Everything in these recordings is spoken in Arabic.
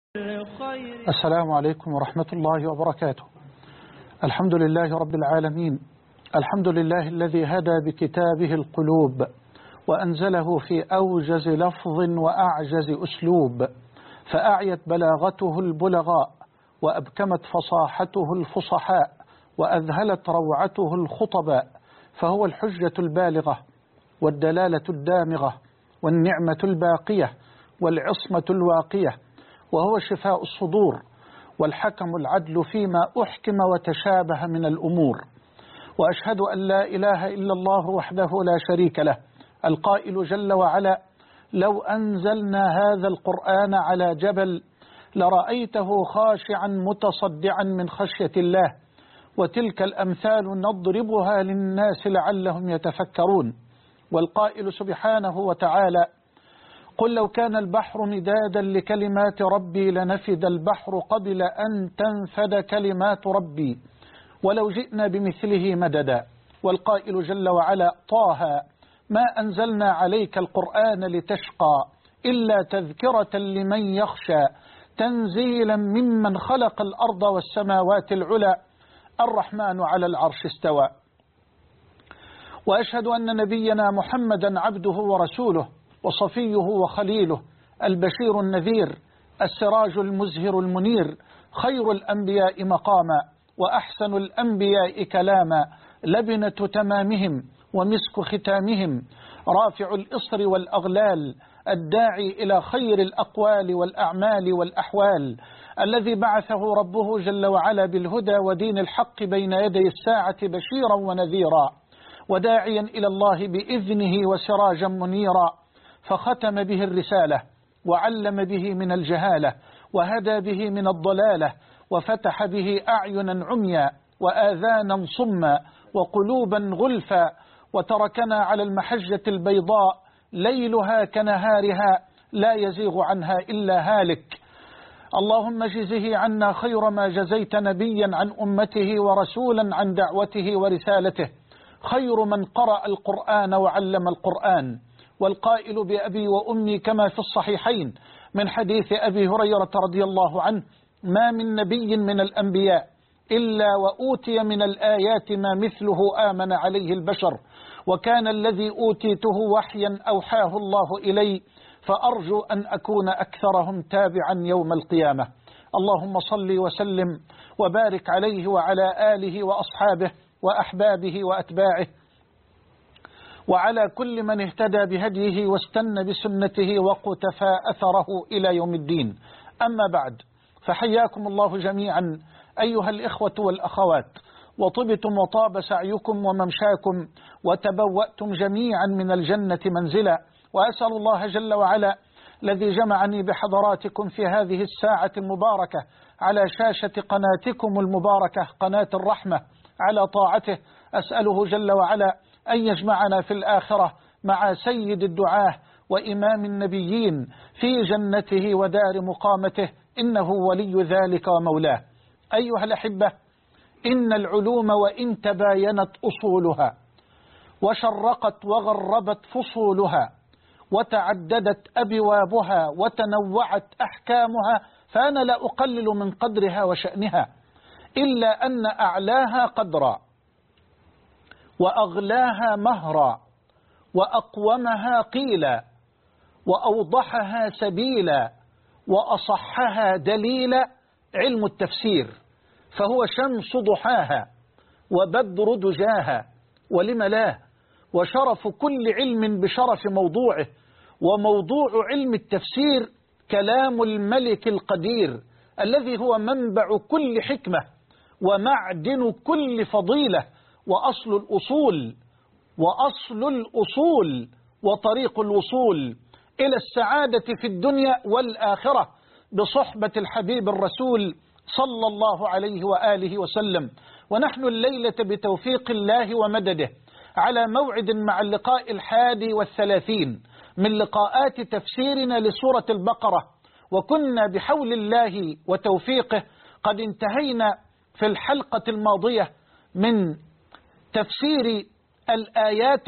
السلام عليكم ورحمة الله وبركاته. الحمد لله رب العالمين، الحمد لله الذي هدى بكتابه القلوب وأنزله في أوجز لفظ وأعجز أسلوب، فأعيت بلاغته البلغاء وأبكمت فصاحته الفصحاء وأذهلت روعته الخطباء، فهو الحجة البالغة والدلالة الدامغة والنعمة الباقية والعصمة الواقية، وهو شفاء الصدور والحكم العدل فيما أحكم وتشابه من الأمور. وأشهد أن لا إله إلا الله وحده لا شريك له، القائل جل وعلا: لو أنزلنا هذا القرآن على جبل لرأيته خاشعا متصدعا من خشية الله، وتلك الأمثال نضربها للناس لعلهم يتفكرون. والقائل سبحانه وتعالى: قل لو كان البحر مدادا لكلمات ربي لنفد البحر قبل أن تنفد كلمات ربي ولو جئنا بمثله مددا. والقائل جل وعلا: طه ما أنزلنا عليك القرآن لتشقى إلا تذكرة لمن يخشى تنزيلا ممن خلق الأرض والسماوات العلى الرحمن على العرش استوى. وأشهد أن نبينا محمدا عبده ورسوله وصفيه وخليله، البشير النذير، السراج المزهر المنير، خير الأنبياء مقاما وأحسن الأنبياء كلاما، لبنة تمامهم ومسك ختامهم، رافع الإصر والأغلال، الداعي إلى خير الأقوال والأعمال والأحوال، الذي بعثه ربه جل وعلا بالهدى ودين الحق بين يدي الساعة بشيرا ونذيرا وداعيا إلى الله بإذنه وسراجا منيرا، فختم به الرسالة وعلم به من الجهالة وهدى به من الضلالة وفتح به أعينا عميا وآذانا صما وقلوبا غلفا، وتركنا على المحجة البيضاء ليلها كنهارها لا يزيغ عنها إلا هالك. اللهم جزه عنا خير ما جزيت نبيا عن أمته ورسولا عن دعوته ورسالته، خير من قرأ القرآن وعلم القرآن. والقائل بأبي وأمي كما في الصحيحين من حديث أبي هريرة رضي الله عنه: ما من نبي من الأنبياء إلا وأوتي من الآيات ما مثله آمن عليه البشر، وكان الذي أوتيته وحيا أوحاه الله إلي، فأرجو أن أكون أكثرهم تابعا يوم القيامة. اللهم صل وسلم وبارك عليه وعلى آله وأصحابه وأحبابه وأتباعه وعلى كل من اهتدى بهديه واستنى بسنته وقتفى أثره إلى يوم الدين. أما بعد، فحياكم الله جميعا أيها الإخوة والأخوات، وطبتم وطاب سعيكم وممشاكم وتبوأتم جميعا من الجنة منزلا. وأسأل الله جل وعلا الذي جمعني بحضراتكم في هذه الساعة المباركة على شاشة قناتكم المباركة قناة الرحمة على طاعته، أسأله جل وعلا أن يجمعنا في الآخرة مع سيد الدعاة وإمام النبيين في جنته ودار مقامته، إنه ولي ذلك ومولاه. أيها الأحبة، إن العلوم وإن تباينت أصولها وشرقت وغربت فصولها وتعددت أبوابها وتنوعت أحكامها، فأنا لا أقلل من قدرها وشأنها، إلا أن أعلاها قدرا وأغلاها مهرا وأقومها قيلا وأوضحها سبيلا وأصحها دليلا علم التفسير، فهو شمس ضحاها وبدر دجاها ولم لا، وشرف كل علم بشرف موضوعه. وموضوع علم التفسير كلام الملك القدير الذي هو منبع كل حكمة ومعدن كل فضيلة وأصل الأصول وطريق الوصول إلى السعادة في الدنيا والآخرة بصحبة الحبيب الرسول صلى الله عليه وآله وسلم. ونحن الليلة بتوفيق الله ومدده على موعد مع اللقاء 31 من لقاءات تفسيرنا لسورة البقرة، وكنا بحول الله وتوفيقه قد انتهينا في الحلقة الماضية من تفسير الآيات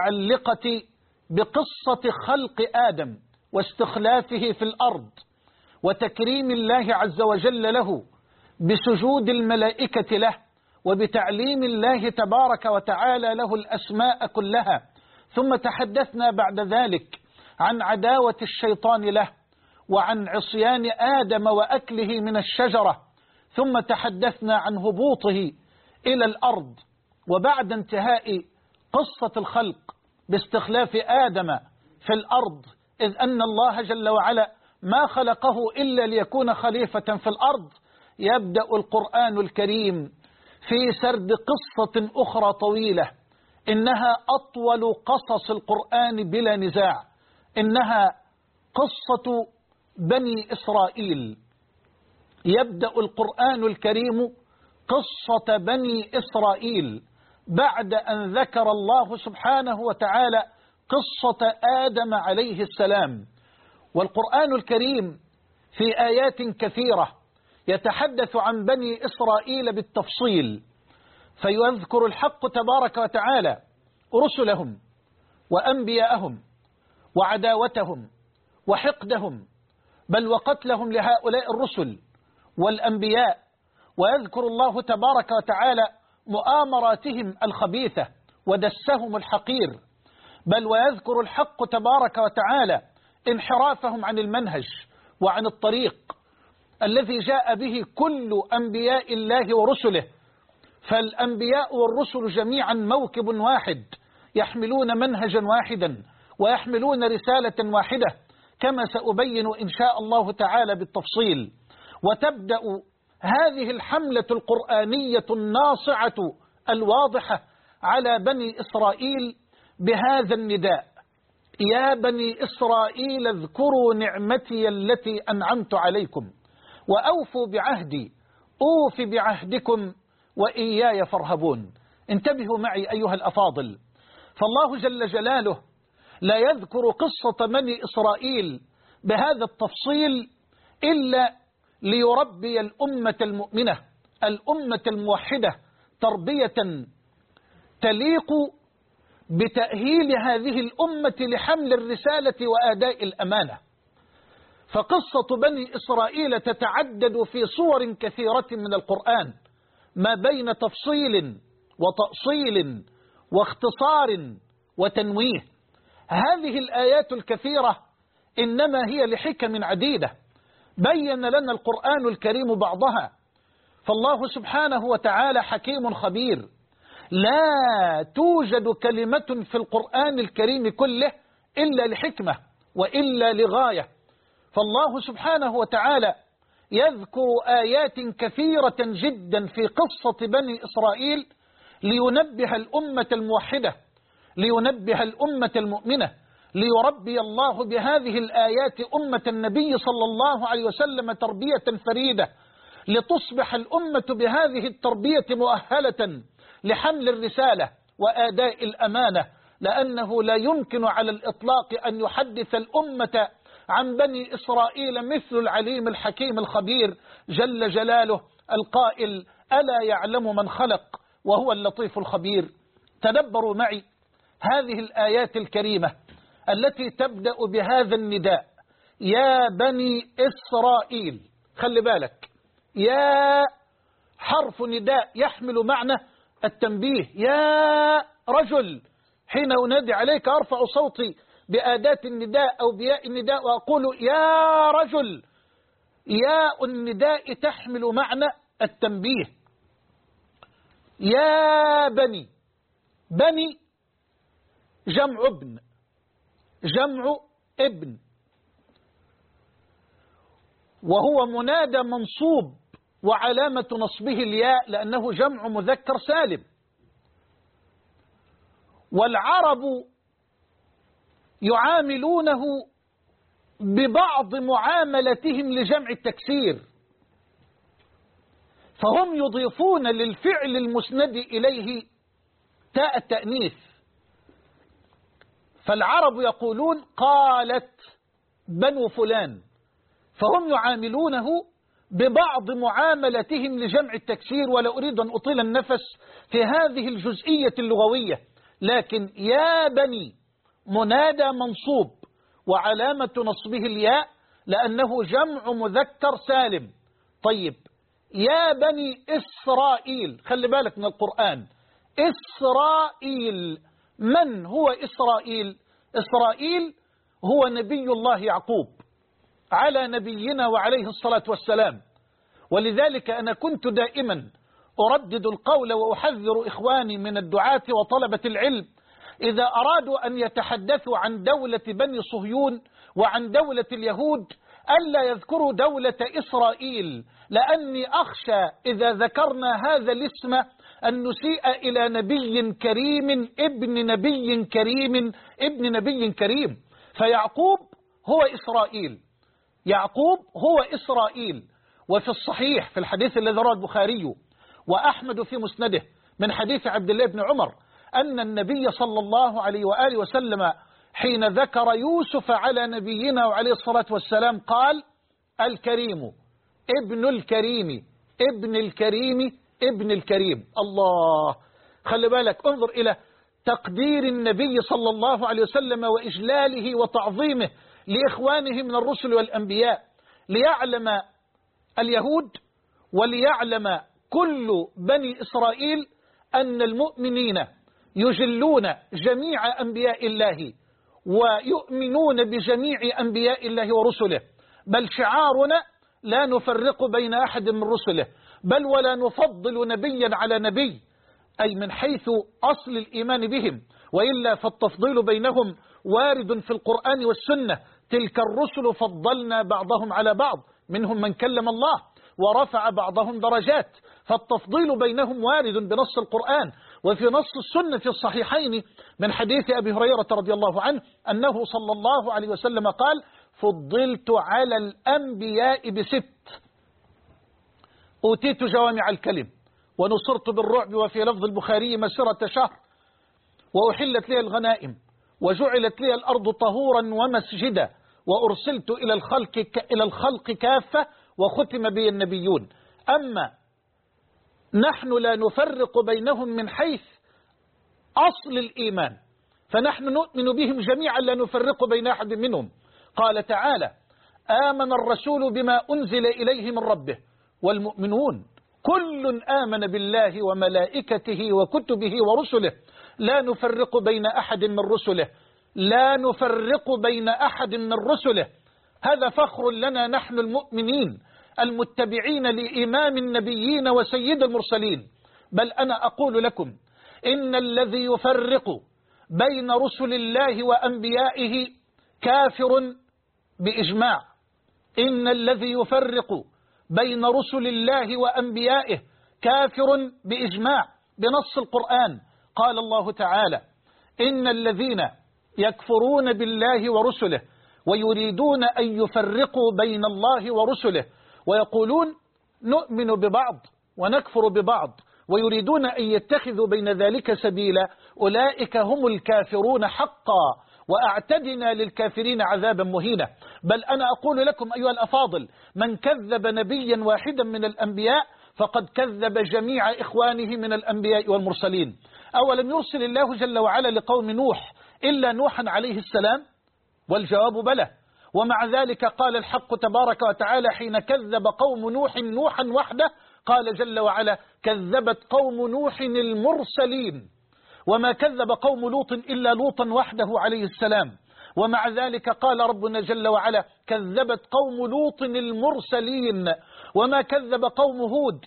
المتعلقة بقصة خلق آدم واستخلافه في الأرض وتكريم الله عز وجل له بسجود الملائكة له وبتعليم الله تبارك وتعالى له الأسماء كلها. ثم تحدثنا بعد ذلك عن عداوة الشيطان له وعن عصيان آدم وأكله من الشجرة. ثم تحدثنا عن هبوطه إلى الأرض، وبعد انتهاء قصة الخلق باستخلاف آدم في الأرض، إذ أن الله جل وعلا ما خلقه إلا ليكون خليفة في الأرض، يبدأ القرآن الكريم في سرد قصة أخرى طويلة، إنها أطول قصص القرآن بلا نزاع، إنها قصة بني إسرائيل. يبدأ القرآن الكريم قصة بني إسرائيل بعد أن ذكر الله سبحانه وتعالى قصة آدم عليه السلام. والقرآن الكريم في آيات كثيرة يتحدث عن بني إسرائيل بالتفصيل، فيذكر الحق تبارك وتعالى رسلهم وأنبياءهم وعداوتهم وحقدهم، بل وقتلهم لهؤلاء الرسل والأنبياء، ويذكر الله تبارك وتعالى مؤامراتهم الخبيثة ودسهم الحقير، بل ويذكر الحق تبارك وتعالى انحرافهم عن المنهج وعن الطريق الذي جاء به كل أنبياء الله ورسله. فالأنبياء والرسل جميعا موكب واحد، يحملون منهجا واحدا ويحملون رسالة واحدة، كما سأبين إن شاء الله تعالى بالتفصيل. وتبدأ هذه الحملة القرآنية الناصعة الواضحة على بني إسرائيل بهذا النداء: يا بني إسرائيل اذكروا نعمتي التي أنعمت عليكم وأوفوا بعهدي أوف بعهدكم وإياي فارهبون. انتبهوا معي أيها الأفاضل، فالله جل جلاله لا يذكر قصة بني إسرائيل بهذا التفصيل إلا ليربي الأمة المؤمنة، الأمة الموحدة، تربية تليق بتأهيل هذه الأمة لحمل الرسالة وأداء الأمانة. فقصة بني إسرائيل تتعدد في صور كثيرة من القرآن، ما بين تفصيل وتأصيل واختصار وتنويه. هذه الآيات الكثيرة إنما هي لحكم عديدة بين لنا القرآن الكريم بعضها. فالله سبحانه وتعالى حكيم خبير، لا توجد كلمة في القرآن الكريم كله إلا لحكمة وإلا لغاية. فالله سبحانه وتعالى يذكر آيات كثيرة جدا في قصة بني إسرائيل لينبه الأمة الموحدة، لينبه الأمة المؤمنة، ليربي الله بهذه الآيات أمة النبي صلى الله عليه وسلم تربية فريدة، لتصبح الأمة بهذه التربية مؤهلة لحمل الرسالة وآداء الأمانة. لأنه لا يمكن على الإطلاق أن يحدث الأمة عن بني إسرائيل مثل العليم الحكيم الخبير جل جلاله القائل: ألا يعلم من خلق وهو اللطيف الخبير. تدبروا معي هذه الآيات الكريمة التي تبدأ بهذا النداء: يا بني إسرائيل. خلي بالك، يا حرف نداء يحمل معنى التنبيه. يا رجل، حين أنادي عليك أرفع صوتي بأداة النداء أو بياء النداء وأقول يا رجل. ياء النداء تحمل معنى التنبيه. يا بني، بني جمع ابن، جمع ابن، وهو منادى منصوب وعلامة نصبه الياء لأنه جمع مذكر سالم. والعرب يعاملونه ببعض معاملتهم لجمع التكسير، فهم يضيفون للفعل المسند إليه تاء التأنيث. فالعرب يقولون قالت بنو فلان، فهم يعاملونه ببعض معاملتهم لجمع التكسير. ولا أريد أن أطيل النفس في هذه الجزئية اللغوية، لكن يا بني منادى منصوب وعلامة نصبه الياء لأنه جمع مذكر سالم. طيب، يا بني إسرائيل، خلي بالك من القرآن، إسرائيل، من هو إسرائيل؟ إسرائيل هو نبي الله يعقوب على نبينا وعليه الصلاة والسلام. ولذلك أنا كنت دائما أردد القول وأحذر إخواني من الدعاة وطلبة العلم إذا أرادوا أن يتحدثوا عن دولة بني صهيون وعن دولة اليهود ألا يذكروا دولة إسرائيل، لأني أخشى إذا ذكرنا هذا الاسم أن نسيء إلى نبي كريم ابن نبي كريم ابن نبي كريم. فيعقوب هو إسرائيل، يعقوب هو إسرائيل. وفي الصحيح في الحديث الذي رواه البخاري وأحمد في مسنده من حديث عبد الله بن عمر أن النبي صلى الله عليه وآله وسلم حين ذكر يوسف على نبينا وعليه الصلاة والسلام قال: الكريم ابن الكريم ابن الكريم ابن الكريم. الله، خلي بالك، انظر إلى تقدير النبي صلى الله عليه وسلم وإجلاله وتعظيمه لإخوانه من الرسل والأنبياء، ليعلم اليهود وليعلم كل بني إسرائيل أن المؤمنين يجلون جميع أنبياء الله ويؤمنون بجميع أنبياء الله ورسله، بل شعارنا لا نفرق بين أحد من رسله، بل ولا نفضل نبيا على نبي، أي من حيث أصل الإيمان بهم، وإلا فالتفضيل بينهم وارد في القرآن والسنة. تلك الرسل فضلنا بعضهم على بعض، منهم من كلم الله ورفع بعضهم درجات، فالتفضيل بينهم وارد بنص القرآن وفي نص السنة في الصحيحين من حديث أبي هريرة رضي الله عنه أنه صلى الله عليه وسلم قال: فضلت على الأنبياء بست، أوتيت جوامع الكلم ونصرت بالرعب، وفي لفظ البخاري مسيرة شهر، وأحلت لي الغنائم، وجعلت لي الأرض طهورا ومسجدا، وأرسلت إلى الخلق كافة، وختم بي النبيون. أما نحن لا نفرق بينهم من حيث أصل الإيمان، فنحن نؤمن بهم جميعا لا نفرق بين أحد منهم. قال تعالى: آمن الرسول بما أنزل إليه من ربه والمؤمنون كل آمن بالله وملائكته وكتبه ورسله لا نفرق بين أحد من رسله، لا نفرق بين أحد من رسله. هذا فخر لنا نحن المؤمنين المتبعين لإمام النبيين وسيد المرسلين. بل أنا أقول لكم إن الذي يفرق بين رسل الله وأنبيائه كافر بإجماع، إن الذي يفرق بين رسل الله وأنبيائه كافر بإجماع بنص القرآن. قال الله تعالى: إن الذين يكفرون بالله ورسله ويريدون أن يفرقوا بين الله ورسله ويقولون نؤمن ببعض ونكفر ببعض ويريدون أن يتخذوا بين ذلك سبيلا أولئك هم الكافرون حقا وأعتدنا للكافرين عذابا مهينا. بل أنا أقول لكم أيها الأفاضل، من كذب نبيا واحدا من الأنبياء فقد كذب جميع إخوانه من الأنبياء والمرسلين. أولم يرسل الله جل وعلا لقوم نوح إلا نوحا عليه السلام؟ والجواب بلى. ومع ذلك قال الحق تبارك وتعالى حين كذب قوم نوحا وحده، قال جل وعلا: كذبت قوم نوح المرسلين. وما كذب قوم لوط إلا لوطا وحده عليه السلام. ومع ذلك قال ربنا جل وعلا: كذبت قوم لوط المرسلين. وما كذب قوم هود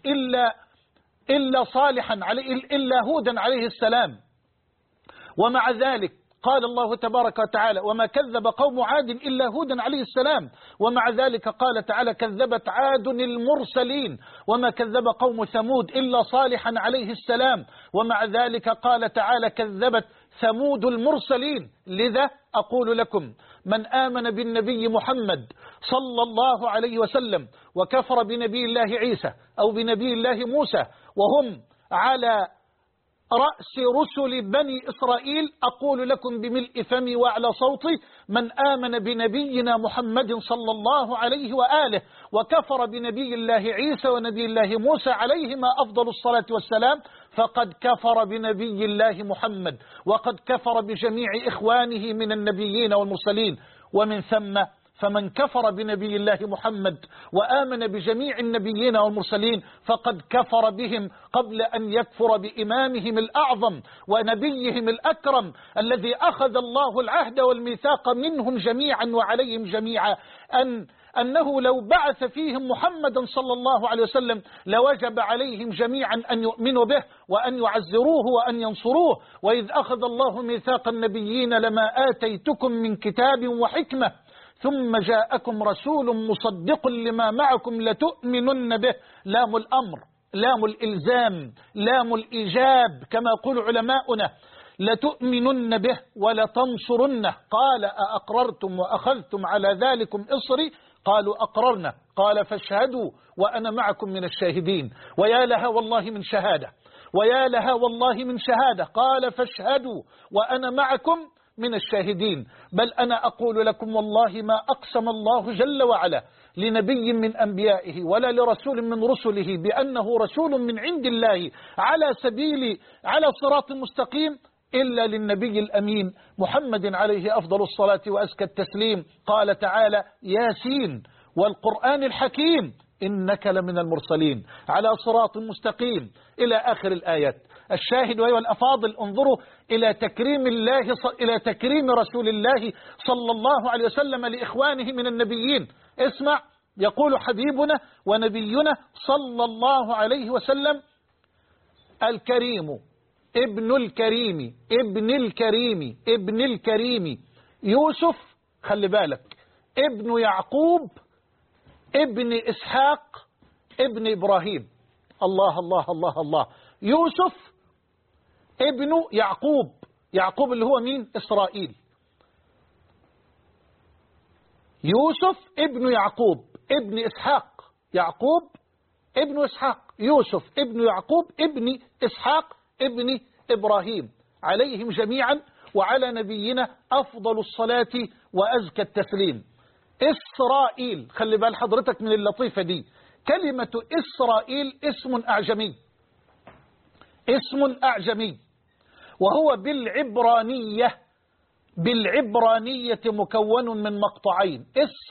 إلا هودا عليه السلام. ومع ذلك قال الله تبارك وتعالى: وما كذب قوم عاد إلا هودا عليه السلام. ومع ذلك قال تعالى: كذبت عاد المرسلين. وما كذب قوم ثمود إلا صالحا عليه السلام. ومع ذلك قال تعالى: كذبت ثمود المرسلين. لذا أقول لكم: من آمن بالنبي محمد صلى الله عليه وسلم وكفر بنبي الله عيسى أو بنبي الله موسى وهم على رأس رسل بني إسرائيل، أقول لكم بملء فمي وأعلى صوتي: من آمن بنبينا محمد صلى الله عليه وآله وكفر بنبي الله عيسى ونبي الله موسى عليهما أفضل الصلاة والسلام فقد كفر بنبي الله محمد، وقد كفر بجميع إخوانه من النبيين والمرسلين. ومن ثم فمن كفر بنبي الله محمد وآمن بجميع النبيين والمرسلين فقد كفر بهم قبل أن يكفر بإمامهم الأعظم ونبيهم الأكرم الذي أخذ الله العهد والميثاق منهم جميعا وعليهم جميعا أنه لو بعث فيهم محمدا صلى الله عليه وسلم لوجب عليهم جميعا أن يؤمنوا به وأن يعزروه وأن ينصروه. وإذ أخذ الله ميثاق النبيين لما آتيتكم من كتاب وحكمة ثم جاءكم رسول مصدق لما معكم لتؤمنن به. لام الأمر، لام الإلزام، لام الإيجاب كما يقول علماؤنا. لتؤمنن به ولتنصرنه. قال أأقررتم وأخذتم على ذلكم إصري؟ قالوا أقررنا. قال فاشهدوا وأنا معكم من الشاهدين. ويا لها والله من شهادة، ويا لها والله من شهادة. قال فاشهدوا وأنا معكم من الشاهدين. بل أنا أقول لكم والله ما أقسم الله جل وعلا لنبي من أنبيائه ولا لرسول من رسله بأنه رسول من عند الله على صراط مستقيم إلا للنبي الأمين محمد عليه أفضل الصلاة وأزكى التسليم. قال تعالى: ياسين والقرآن الحكيم إنك لمن المرسلين على صراط مستقيم إلى آخر الآيات. الشاهد أيها الأفاضل، انظروا إلى تكريم رسول الله صلى الله عليه وسلم لإخوانه من النبيين. اسمع، يقول حبيبنا ونبينا صلى الله عليه وسلم: الكريم ابن الكريم ابن الكريم ابن الكريم يوسف، خلي بالك، ابن يعقوب ابن إسحاق ابن إبراهيم. الله الله الله الله. يوسف ابن يعقوب، يعقوب اللي هو مين؟ إسرائيل. يوسف ابن يعقوب ابن إسحاق، يعقوب ابن إسحاق، يوسف ابن يعقوب ابن إسحاق ابن إبراهيم، عليهم جميعا وعلى نبينا أفضل الصلاة وأزكى التسليم. إسرائيل، خلي بال حضرتك من اللطيفة دي، كلمة إسرائيل اسم أعجمي، اسم أعجمي، وهو بالعبرانية مكون من مقطعين.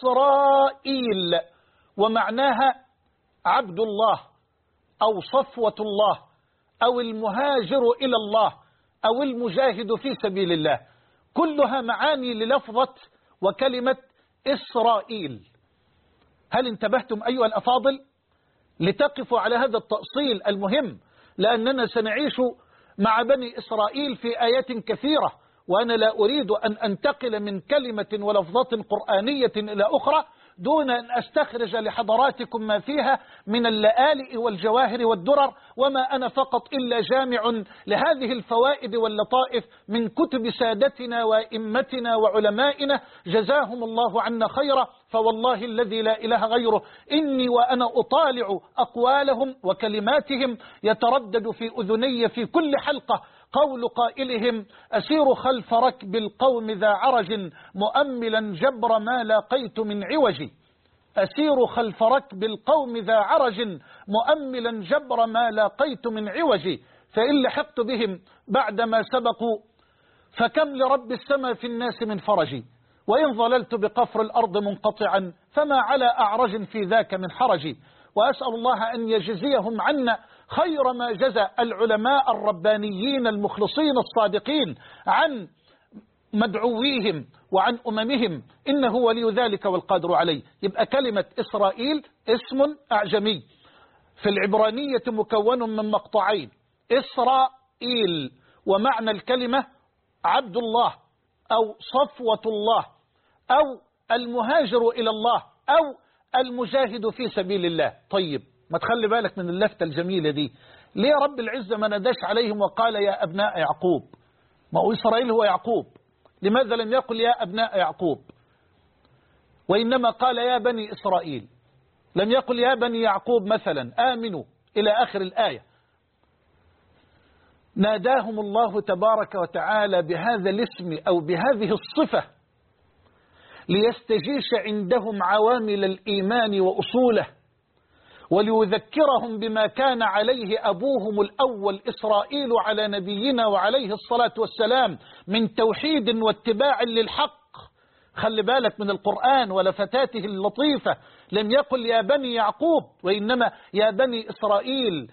إسرائيل ومعناها عبد الله أو صفوة الله أو المهاجر إلى الله أو المجاهد في سبيل الله، كلها معاني للفظة وكلمة إسرائيل. هل انتبهتم أيها الأفاضل؟ لتقفوا على هذا التأصيل المهم، لأننا سنعيش مع بني إسرائيل في آيات كثيرة، وأنا لا أريد أن أنتقل من كلمة ولفظة قرآنية إلى أخرى دون أن أستخرج لحضراتكم ما فيها من اللآلئ والجواهر والدرر، وما أنا فقط إلا جامع لهذه الفوائد واللطائف من كتب سادتنا وإمتنا وعلمائنا جزاهم الله عنا خيرا. فوالله الذي لا إله غيره إني وأنا أطالع أقوالهم وكلماتهم يتردد في أذني في كل حلقة قول قائلهم: أسير خلف ركب القوم ذا عرج مؤملا جبر ما لاقيت من عوجي. أسير خلف ركب القوم ذا عرج مؤملا جبر ما لاقيت من عوجي، فإن لحقت بهم بعدما سبقوا فكم لرب السماء في الناس من فرجي، وإن ظللت بقفر الأرض منقطعا فما على أعرج في ذاك من حرجي. وأسأل الله أن يجزيهم عنا خير ما جزى العلماء الربانيين المخلصين الصادقين عن مدعويهم وعن أممهم، إنه ولي ذلك والقادر عليه. يبقى كلمة إسرائيل اسم أعجمي في العبرانية مكون من مقطعين: إسرائيل ومعنى الكلمة عبد الله أو صفوة الله أو المهاجر إلى الله أو المجاهد في سبيل الله. طيب، ما تخلي بالك من اللفتة الجميلة دي، ليه رب العزة ما نداش عليهم وقال يا أبناء يعقوب؟ ما هو إسرائيل هو يعقوب، لماذا لم يقل يا أبناء يعقوب؟ وإنما قال يا بني إسرائيل، لم يقل يا بني يعقوب مثلا آمنوا إلى آخر الآية. ناداهم الله تبارك وتعالى بهذا الاسم أو بهذه الصفة ليستجيش عندهم عوامل الإيمان وأصوله، وليذكرهم بما كان عليه أبوهم الأول إسرائيل على نبينا وعليه الصلاة والسلام من توحيد واتباع للحق، خلي بالك من القرآن ولفتاته اللطيفة، لم يقل يا بني يعقوب، وإنما يا بني إسرائيل،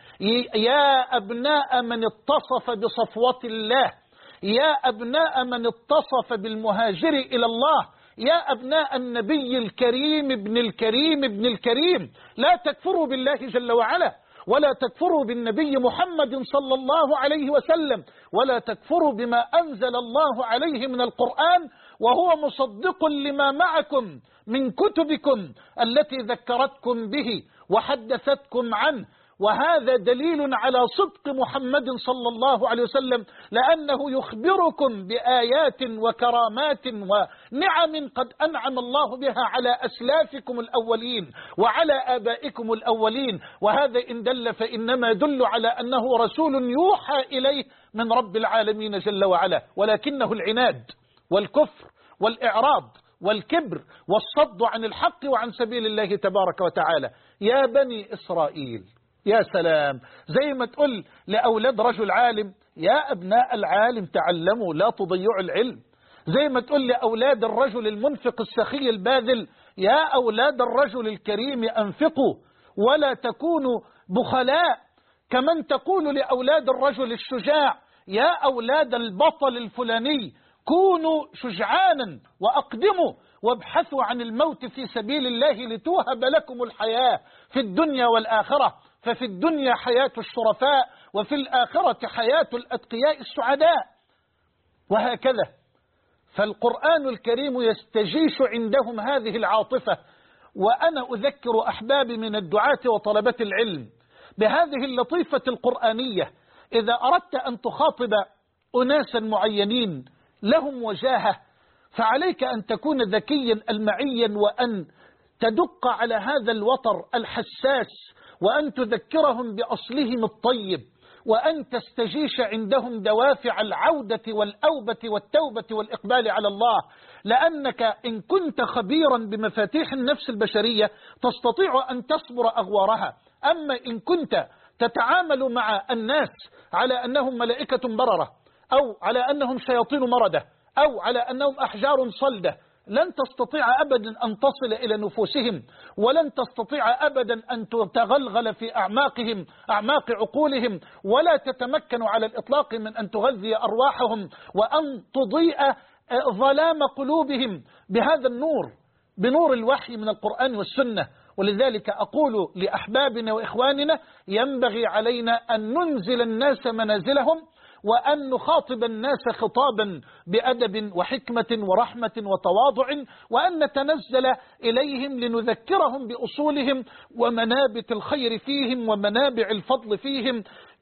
يا أبناء من اتصف بصفوة الله، يا أبناء من اتصف بالمهاجر إلى الله، يا أبناء النبي الكريم ابن الكريم ابن الكريم، لا تكفروا بالله جل وعلا، ولا تكفروا بالنبي محمد صلى الله عليه وسلم، ولا تكفروا بما أنزل الله عليه من القرآن، وهو مصدق لما معكم من كتبكم التي ذكرتكم به وحدثتكم عنه. وهذا دليل على صدق محمد صلى الله عليه وسلم، لأنه يخبركم بآيات وكرامات ونعم قد أنعم الله بها على أسلافكم الأولين وعلى آبائكم الأولين. وهذا إن دل فإنما يدل على أنه رسول يوحى إليه من رب العالمين جل وعلا، ولكنه العناد والكفر والإعراض والكبر والصد عن الحق وعن سبيل الله تبارك وتعالى. يا بني إسرائيل، يا سلام، زي ما تقول لأولاد رجل عالم يا أبناء العالم تعلموا لا تضيعوا العلم، زي ما تقول لأولاد الرجل المنفق السخي الباذل يا أولاد الرجل الكريم أنفقوا ولا تكونوا بخلاء، كمن تقول لأولاد الرجل الشجاع يا أولاد البطل الفلاني كونوا شجعانا وأقدموا وابحثوا عن الموت في سبيل الله لتوهب لكم الحياة في الدنيا والآخرة، ففي الدنيا حياة الشرفاء وفي الآخرة حياة الأتقياء السعداء. وهكذا فالقرآن الكريم يستجيش عندهم هذه العاطفة. وأنا أذكر أحبابي من الدعاة وطلبة العلم بهذه اللطيفة القرآنية، إذا أردت أن تخاطب أناسا معينين لهم وجاهة فعليك أن تكون ذكيا المعيا، وأن تدق على هذا الوتر الحساس، وأن تذكرهم بأصلهم الطيب، وأن تستجيش عندهم دوافع العودة والأوبة والتوبة والإقبال على الله، لأنك إن كنت خبيرا بمفاتيح النفس البشرية تستطيع أن تصبر أغوارها. أما إن كنت تتعامل مع الناس على أنهم ملائكة بررة، أو على أنهم شياطين مردة، أو على أنهم أحجار صلدة، لن تستطيع أبدا أن تصل إلى نفوسهم، ولن تستطيع أبدا أن تتغلغل في أعماقهم، أعماق عقولهم، ولا تتمكن على الإطلاق من أن تغذي أرواحهم وأن تضيء ظلام قلوبهم بهذا النور، بنور الوحي من القرآن والسنة. ولذلك أقول لأحبابنا وإخواننا ينبغي علينا أن ننزل الناس منازلهم، وأن نخاطب الناس خطابا بأدب وحكمة ورحمة وتواضع، وأن نتنزل إليهم لنذكرهم بأصولهم ومنابت الخير فيهم ومنابع الفضل فيهم،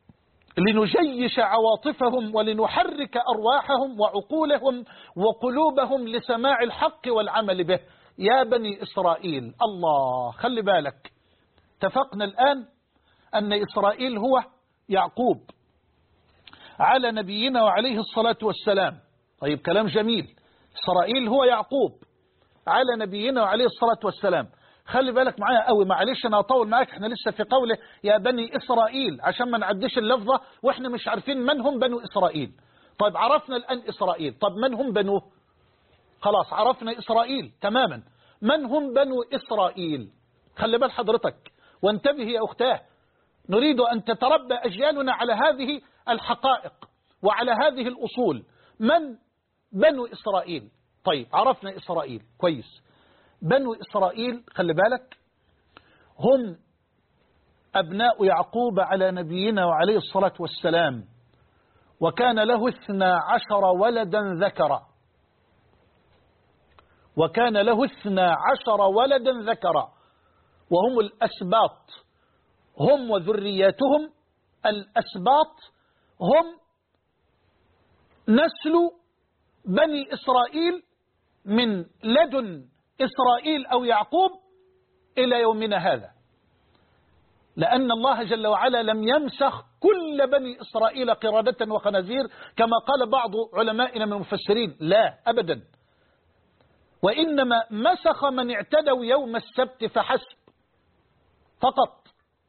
لنجيش عواطفهم ولنحرك أرواحهم وعقولهم وقلوبهم لسماع الحق والعمل به. يا بني إسرائيل، الله، خلي بالك، اتفقنا الآن أن إسرائيل هو يعقوب على نبينا وعليه الصلاة والسلام. طيب كلام جميل، إسرائيل هو يعقوب على نبينا وعليه الصلاة والسلام. خلي بالك معايا قوي، معلش أنا أطول معاك، احنا لسه في قوله يا بني إسرائيل عشان ما نعديش اللفظة وإحنا مش عارفين من هم بنو إسرائيل. طيب عرفنا الآن إسرائيل، طب من هم بنوه؟ خلاص عرفنا إسرائيل تماما، من هم بنو إسرائيل؟ خلي بال حضرتك وانتبه يا أختاه، نريد أن تتربى أجيالنا على هذه الحقائق وعلى هذه الأصول. من بنو إسرائيل؟ طيب عرفنا إسرائيل كويس. بنو إسرائيل خلي بالك هم أبناء يعقوب على نبينا وعليه الصلاة والسلام، وكان له 12 ولدا ذكرا، وكان له 12 ولدا ذكرا، وهم الأسباط، هم وذرياتهم الأسباط، هم نسل بني إسرائيل من لدن إسرائيل أو يعقوب إلى يومنا هذا، لأن الله جل وعلا لم يمسخ كل بني إسرائيل قردة وخنازير كما قال بعض علمائنا من المفسرين، لا أبدا، وإنما مسخ من اعتدوا يوم السبت فحسب فقط،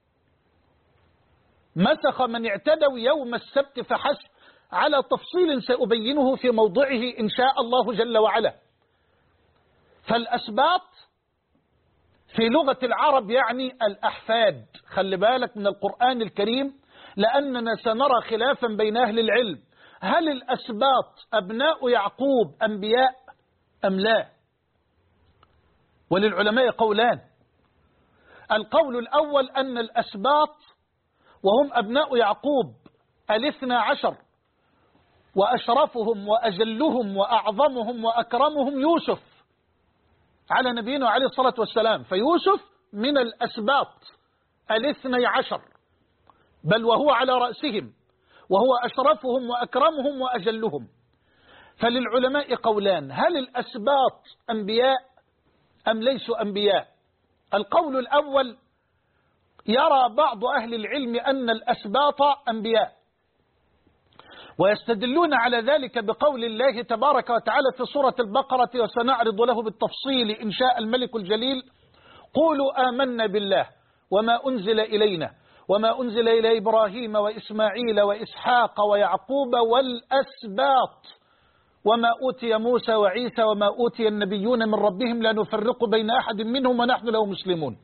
مسخ من اعتدوا يوم السبت فحسب، على تفصيل سأبينه في موضعه إن شاء الله جل وعلا. فالأسباط في لغة العرب يعني الأحفاد. خلي بالك من القرآن الكريم، لأننا سنرى خلافا بين أهل العلم، هل الأسباط أبناء يعقوب أنبياء أم لا؟ وللعلماء قولان. القول الأول أن الأسباط وهم أبناء يعقوب 12، وأشرفهم وأجلهم وأعظمهم وأكرمهم يوسف على نبينا عليه الصلاة والسلام، فيوسف من الأسباط 12 بل وهو على رأسهم، وهو أشرفهم وأكرمهم وأجلهم. فللعلماء قولان، هل الأسباط أنبياء أم ليسوا أنبياء؟ القول الأول يرى بعض أهل العلم أن الأسباط أنبياء، ويستدلون على ذلك بقول الله تبارك وتعالى في سورة البقرة، وسنعرض له بالتفصيل إن شاء الملك الجليل: قولوا آمنا بالله وما أنزل إلينا وما أنزل إلى إبراهيم وإسماعيل وإسحاق ويعقوب والأسباط وما أوتي موسى وعيسى وما أوتي النبيون من ربهم لا نفرق بين أحد منهم ونحن له مسلمون.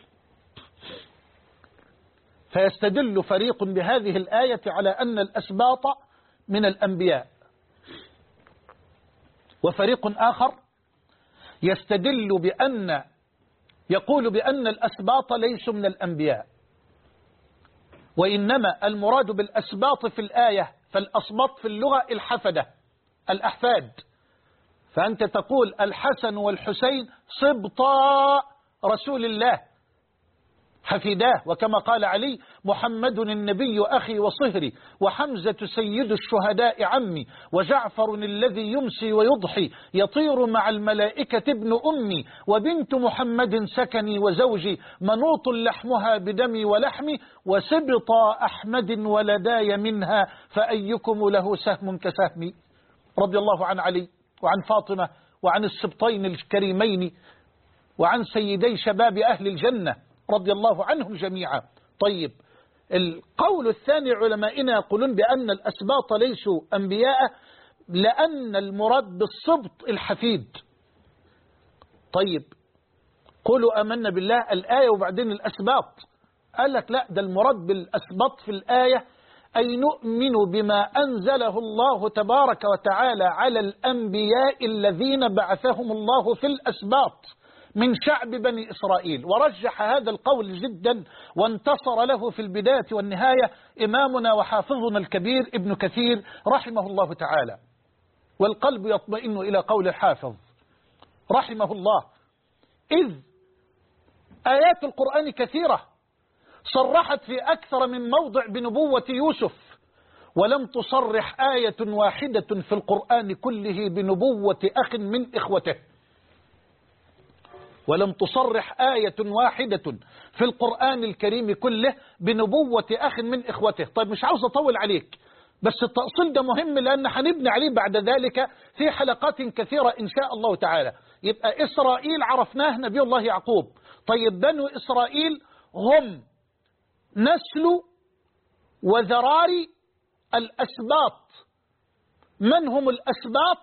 فيستدل فريق بهذه الآية على أن الأسباط من الأنبياء، وفريق آخر يستدل يقول بأن الأسباط ليسوا من الأنبياء، وإنما المراد بالأسباط في الآية، فالأسباط في اللغة الحفدة الأحفاد، فأنت تقول الحسن والحسين سبطا رسول الله حفيداه، وكما قال علي: محمد النبي أخي وصهري، وحمزة سيد الشهداء عمي، وجعفر الذي يمسي ويضحي يطير مع الملائكة ابن أمي، وبنت محمد سكني وزوجي منوط لحمها بدمي ولحمي، وسبط أحمد ولداي منها فأيكم له سهم كسهمي. رضي الله عن علي وعن فاطمة وعن السبطين الكريمين وعن سيدي شباب أهل الجنة رضي الله عنهم جميعا. طيب، القول الثاني علمائنا يقولون بأن الأسباط ليسوا أنبياء لأن المراد بالسبط الحفيد. طيب، قولوا آمنا بالله الآية وبعدين الأسباط، قال لك لا، ده المراد بالأسباط في الآية أي نؤمن بما أنزله الله تبارك وتعالى على الأنبياء الذين بعثهم الله في الأسباط من شعب بني إسرائيل. ورجح هذا القول جدا وانتصر له في البداية والنهاية إمامنا وحافظنا الكبير ابن كثير رحمه الله تعالى، والقلب يطمئن إلى قول الحافظ رحمه الله، إذ آيات القرآن كثيرة صرحت في أكثر من موضع بنبوة يوسف، ولم تصرح آية واحدة في القرآن كله بنبوة أخ من إخوته، ولم تصرح آية واحدة في القرآن الكريم كله بنبوة أخ من إخوته. طيب، مش عاوز أطول عليك، بس التأصيل ده مهم لأن هنبني عليه بعد ذلك في حلقات كثيرة إن شاء الله تعالى. يبقى إسرائيل عرفناه نبي الله يعقوب. طيب، بنو إسرائيل هم نسل وذراري الأسباط. من هم الأسباط؟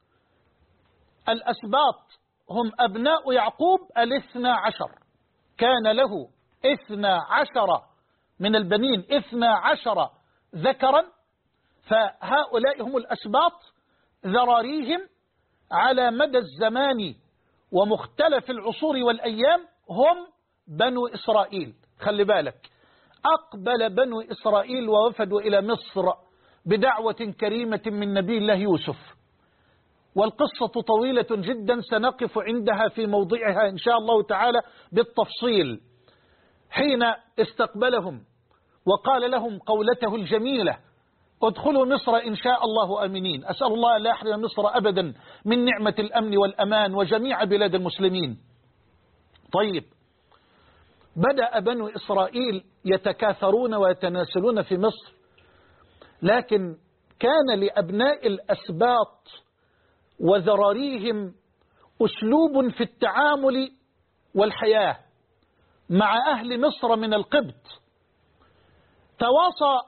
الأسباط هم أبناء يعقوب 12، كان له 12 من البنين 12 ذكرا، فهؤلاء هم الأسباط. ذراريهم على مدى الزمان ومختلف العصور والأيام هم بنو إسرائيل. خلي بالك، أقبل بنو إسرائيل ووفدوا إلى مصر بدعوة كريمة من نبي الله يوسف، والقصة طويلة جدا سنقف عندها في موضعها إن شاء الله تعالى بالتفصيل. حين استقبلهم وقال لهم قولته الجميلة: ادخلوا مصر إن شاء الله آمنين، أسأل الله لا يحرم مصر أبدا من نعمة الأمن والأمان وجميع بلاد المسلمين. طيب، بدأ بنو إسرائيل يتكاثرون ويتناسلون في مصر، لكن كان لأبناء الأسباط وذراريهم أسلوب في التعامل والحياة مع أهل مصر من القبط. تواصى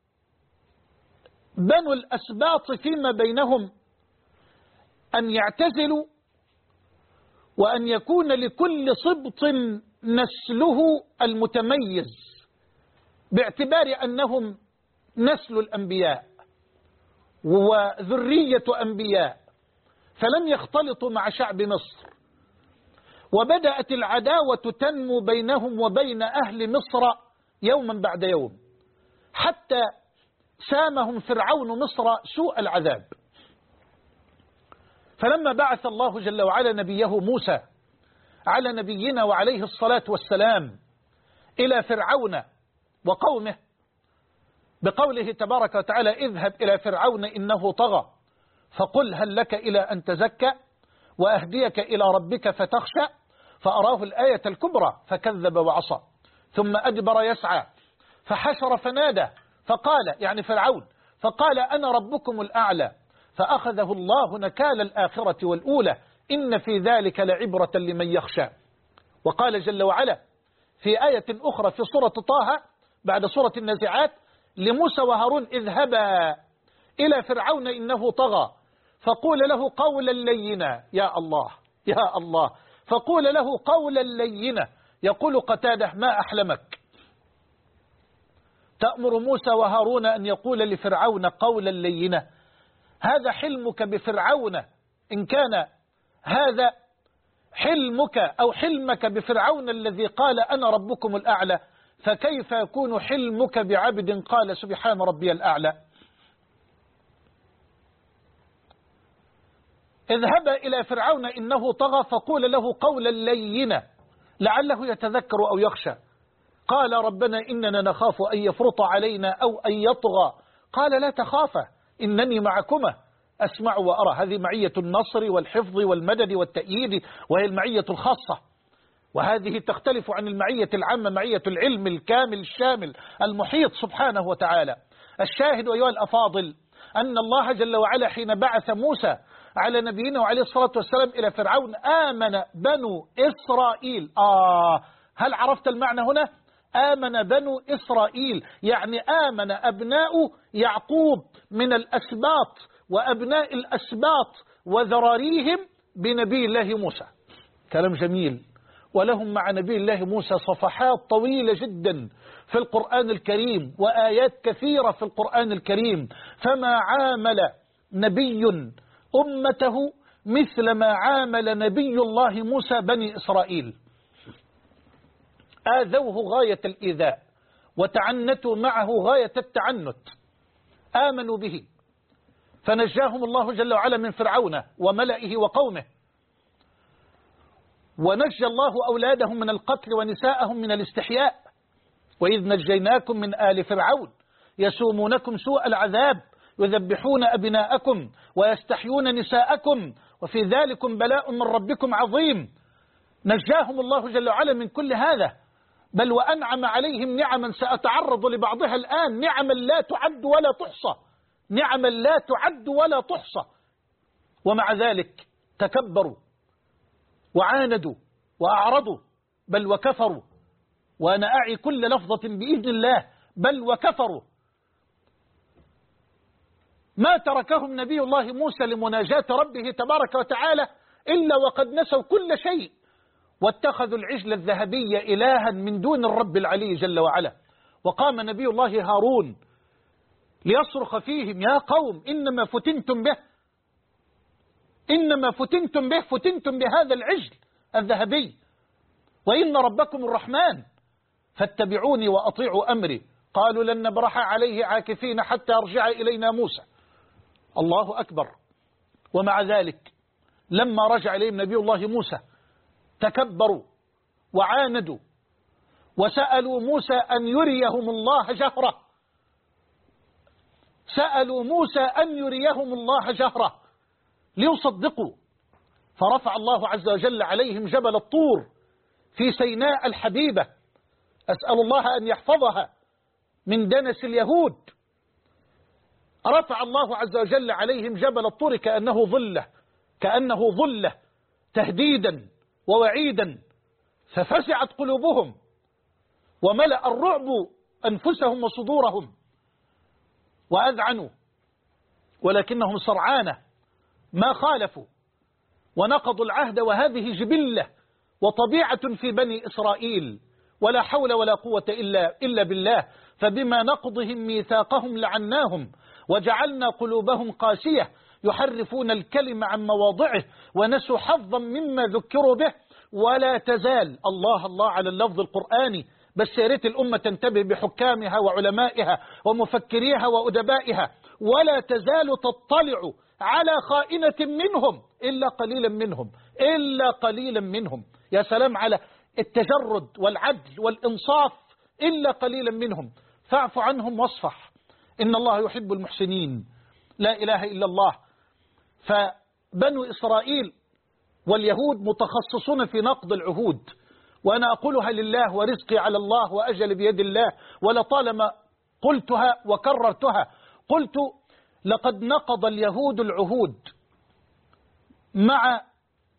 بنو الأسباط فيما بينهم أن يعتزلوا وأن يكون لكل سبط نسله المتميز باعتبار أنهم نسل الأنبياء وذرية أنبياء، فلم يختلطوا مع شعب مصر، وبدأت العداوة تنمو بينهم وبين أهل مصر يوما بعد يوم، حتى سامهم فرعون مصر سوء العذاب. فلما بعث الله جل وعلا نبيه موسى على نبينا وعليه الصلاة والسلام إلى فرعون وقومه بقوله تبارك وتعالى: اذهب إلى فرعون إنه طغى فقل هل لك إلى أن تزكى وأهديك إلى ربك فتخشى، فأراه الآية الكبرى فكذب وعصى، ثم أدبر يسعى فحشر فنادى فقال، يعني فرعون، فقال أنا ربكم الأعلى، فأخذه الله نكال الآخرة والأولى إن في ذلك لعبرة لمن يخشى. وقال جل وعلا في آية أخرى في سورة طه بعد سورة النازعات لموسى وهارون: اذهبا إلى فرعون إنه طغى فقول له قولا لينا. يا الله يا الله، فقول له قولا لينا. يقول قتادة: ما أحلمك تأمر موسى وهارون أن يقول لفرعون قولا لينا؟ هذا حلمك بفرعون، إن كان هذا حلمك أو حلمك بفرعون الذي قال أنا ربكم الأعلى، فكيف يكون حلمك بعبد قال سبحان ربي الأعلى؟ اذهب إلى فرعون إنه طغى فقول له قولا لينا لعله يتذكر أو يخشى. قال ربنا إننا نخاف أن يفرط علينا أو أن يطغى. قال لا تخافا إنني معكما أسمع وأرى. هذه معية النصر والحفظ والمدد والتأييد، وهي المعية الخاصة، وهذه تختلف عن المعية العامة، معية العلم الكامل الشامل المحيط سبحانه وتعالى. الشاهد أيها الأفاضل أن الله جل وعلا حين بعث موسى على نبينا وعليه الصلاة والسلام إلى فرعون آمن بنو إسرائيل. هل عرفت المعنى هنا؟ آمن بنو إسرائيل يعني آمن أبناء يعقوب من الأسباط وأبناء الأسباط وذراريهم بنبي الله موسى. كلام جميل. ولهم مع نبي الله موسى صفحات طويلة جدا في القرآن الكريم وآيات كثيرة في القرآن الكريم، فما عامل نبي أمته مثل ما عامل نبي الله موسى بني إسرائيل. آذوه غاية الإيذاء وتعنتوا معه غاية التعنت، آمنوا به فنجاهم الله جل وعلا من فرعون وملئه وقومه، ونجى الله أولادهم من القتل ونساءهم من الاستحياء. وإذ نجيناكم من آل فرعون يسومونكم سوء العذاب يذبحون أبناءكم ويستحيون نساءكم وفي ذلكم بلاء من ربكم عظيم. نجاهم الله جل وعلا من كل هذا، بل وأنعم عليهم نعما سأتعرض لبعضها الآن، نعما لا تعد ولا تحصى، نعما لا تعد ولا تحصى. ومع ذلك تكبروا وعاندوا وأعرضوا بل وكفروا، وأنا أعي كل لفظة بإذن الله، بل وكفروا. ما تركهم نبي الله موسى لمناجاة ربه تبارك وتعالى إلا وقد نسوا كل شيء، واتخذوا العجل الذهبي إلها من دون الرب العلي جل وعلا. وقام نبي الله هارون ليصرخ فيهم: يا قوم إنما فتنتم به، إنما فتنتم به، فتنتم بهذا العجل الذهبي، وإن ربكم الرحمن فاتبعوني وأطيعوا أمري. قالوا لن نبرح عليه عاكفين حتى يرجع إلينا موسى. الله أكبر. ومع ذلك لما رجع إليهم نبي الله موسى تكبروا وعاندوا وسألوا موسى أن يريهم الله جهرة، سألوا موسى أن يريهم الله جهرة ليصدقوا، فرفع الله عز وجل عليهم جبل الطور في سيناء الحبيبة، أسأل الله أن يحفظها من دنس اليهود. رفع الله عز وجل عليهم جبل الطور كأنه ظلة تهديدا ووعيدا، ففزعت قلوبهم وملأ الرعب أنفسهم وصدورهم وأذعنوا، ولكنهم سرعانة ما خالفوا ونقضوا العهد، وهذه جبلة وطبيعة في بني إسرائيل، ولا حول ولا قوة إلا بالله. فبما نقضهم ميثاقهم لعناهم وجعلنا قلوبهم قاسية يحرفون الكلم عن مواضعه ونسوا حظا مما ذكروا به. ولا تزال، الله على اللفظ القرآني، بس يا ريت الأمة تنتبه بحكامها وعلمائها ومفكريها وأدبائها. ولا تزال تطلع على خائنة منهم إلا قليلا منهم، إلا قليلا منهم. يا سلام على التجرد والعدل والإنصاف، إلا قليلا منهم. فاعف عنهم واصفح، إن الله يحب المحسنين. لا إله إلا الله. فبنو إسرائيل واليهود متخصصون في نقض العهود، وأنا أقولها لله ورزقي على الله وأجل بيد الله، ولطالما قلتها وكررتها. قلت لقد نقض اليهود العهود مع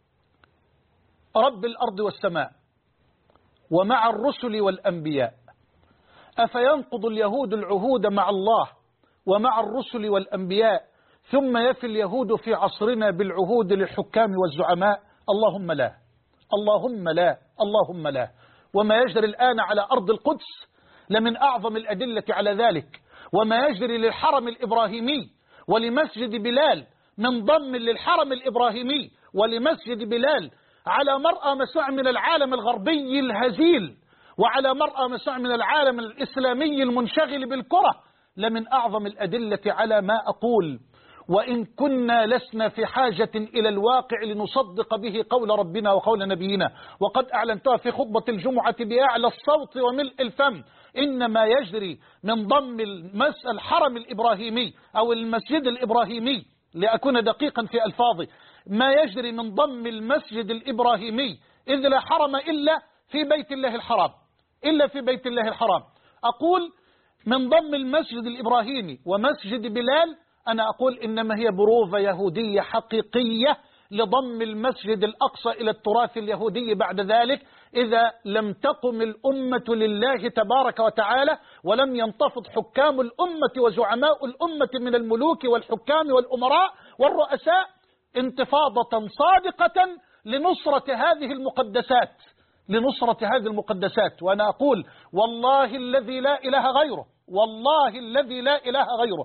رب الأرض والسماء ومع الرسل والأنبياء. أفينقض اليهود العهود مع الله ومع الرسل والأنبياء ثم يفي اليهود في عصرنا بالعهود للحكام والزعماء؟ اللهم لا، اللهم لا، اللهم لا. وما يجري الآن على أرض القدس لمن أعظم الأدلة على ذلك، وما يجري للحرم الإبراهيمي ولمسجد بلال من ضم للحرم الإبراهيمي ولمسجد بلال على مرأى مسمع من العالم الغربي الهزيل، وعلى مرأى مسمع من العالم الإسلامي المنشغل بالكرة، لمن أعظم الأدلة على ما أقول. وإن كنا لسنا في حاجة إلى الواقع لنصدق به قول ربنا وقول نبينا، وقد أعلنتها في خطبة الجمعة بأعلى الصوت وملء الفم، إنما يجري من ضم الحرم الإبراهيمي أو المسجد الإبراهيمي، لأكون دقيقا في ألفاظي، ما يجري من ضم المسجد الإبراهيمي، إذ لا حرم إلا في بيت الله الحرام، إلا في بيت الله الحرام. أقول من ضم المسجد الإبراهيمي ومسجد بلال، أنا أقول إنما هي بروفة يهودية حقيقية لضم المسجد الأقصى إلى التراث اليهودي بعد ذلك، إذا لم تقم الأمة لله تبارك وتعالى، ولم ينتفض حكام الأمة وزعماء الأمة من الملوك والحكام والأمراء والرؤساء انتفاضة صادقة لنصرة هذه المقدسات، لنصرة هذه المقدسات. وأنا أقول والله الذي لا إله غيره، والله الذي لا إله غيره،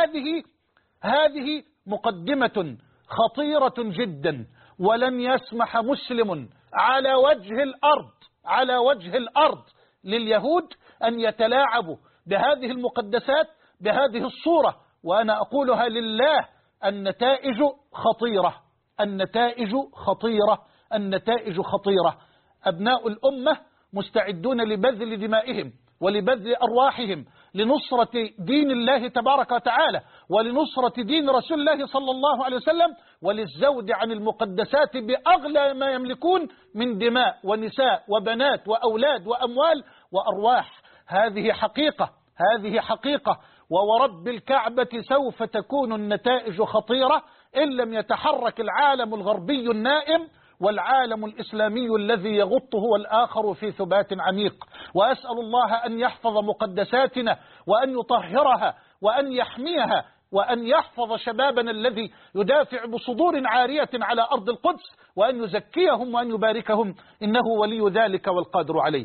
هذه مقدمة خطيرة جدا، ولن يسمح مسلم على وجه الأرض لليهود أن يتلاعبوا بهذه المقدسات بهذه الصورة. وأنا أقولها لله، النتائج خطيرة، النتائج خطيرة، النتائج خطيرة. أبناء الأمة مستعدون لبذل دمائهم ولبذل أرواحهم لنصرة دين الله تبارك وتعالى، ولنصرة دين رسول الله صلى الله عليه وسلم، وللزود عن المقدسات بأغلى ما يملكون من دماء ونساء وبنات وأولاد وأموال وأرواح. هذه حقيقة، هذه حقيقة. وورب الكعبة سوف تكون النتائج خطيرة إن لم يتحرك العالم الغربي النائم والعالم الإسلامي الذي يغطه والآخر في ثبات عميق. وأسأل الله أن يحفظ مقدساتنا وأن يطهرها وأن يحميها وأن يحفظ شبابنا الذي يدافع بصدور عارية على أرض القدس، وأن يزكيهم وأن يباركهم، إنه ولي ذلك والقادر عليه.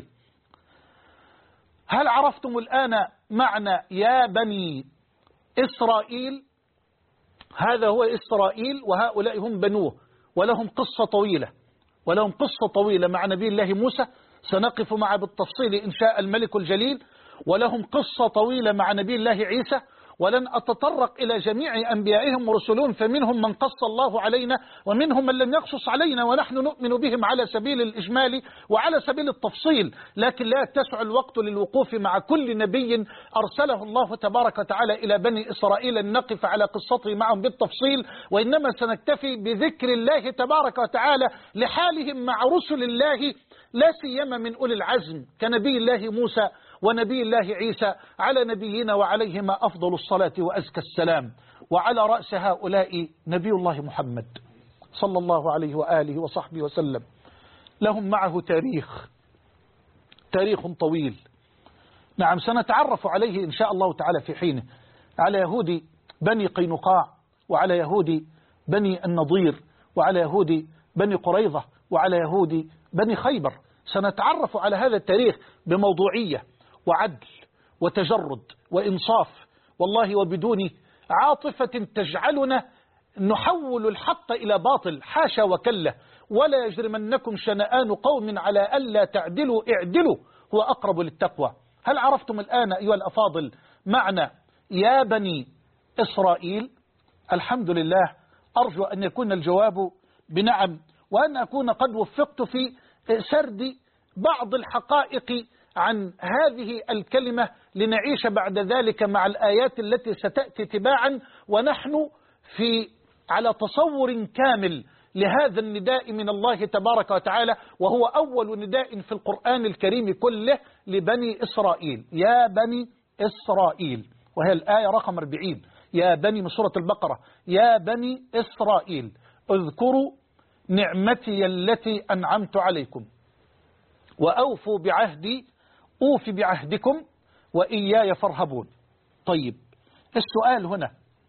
هل عرفتم الآن معنى يا بني إسرائيل؟ هذا هو إسرائيل، وهؤلاء هم بنوه، ولهم قصة طويلة، ولهم قصة طويلة مع نبي الله موسى سنقف معه بالتفصيل إن شاء الملك الجليل، ولهم قصة طويلة مع نبي الله عيسى، ولن أتطرق إلى جميع أنبيائهم ورسلهم، فمنهم من قص الله علينا ومنهم من لم يقصص علينا، ونحن نؤمن بهم على سبيل الإجمال وعلى سبيل التفصيل، لكن لا يتسع الوقت للوقوف مع كل نبي أرسله الله تبارك وتعالى إلى بني إسرائيل أن نقف على قصته معهم بالتفصيل، وإنما سنكتفي بذكر الله تبارك وتعالى لحالهم مع رسل الله، لا سيما من أولي العزم كنبي الله موسى ونبي الله عيسى، على نبينا وعليهما أفضل الصلاة وأزكى السلام. وعلى رأس هؤلاء نبي الله محمد صلى الله عليه وآله وصحبه وسلم. لهم معه تاريخ طويل. نعم، سنتعرف عليه إن شاء الله تعالى في حينه، على يهود بني قينقاع وعلى يهود بني النضير وعلى يهود بني قريظة وعلى يهود بني خيبر. سنتعرف على هذا التاريخ بموضوعية وعدل وتجرد وإنصاف، والله وبدون عاطفة تجعلنا نحول الحق إلى باطل، حاشا وكلا. ولا يجرمنكم شنآن قوم على ألا تعدلوا اعدلوا هو أقرب للتقوى. هل عرفتم الآن أيها الأفاضل معنى يا بني إسرائيل؟ الحمد لله، أرجو أن يكون الجواب بنعم، وأن أكون قد وفقت في سرد بعض الحقائق عن هذه الكلمة لنعيش بعد ذلك مع الآيات التي ستأتي تباعا، ونحن على تصور كامل لهذا النداء من الله تبارك وتعالى، وهو أول نداء في القرآن الكريم كله لبني إسرائيل. يا بني إسرائيل، وهي الآية رقم 40. يا بني من سورة البقرة، يا بني إسرائيل اذكروا نعمتي التي أنعمت عليكم وأوفوا بعهدي أوف بعهدكم وإياي فارهبون. طيب، السؤال هنا: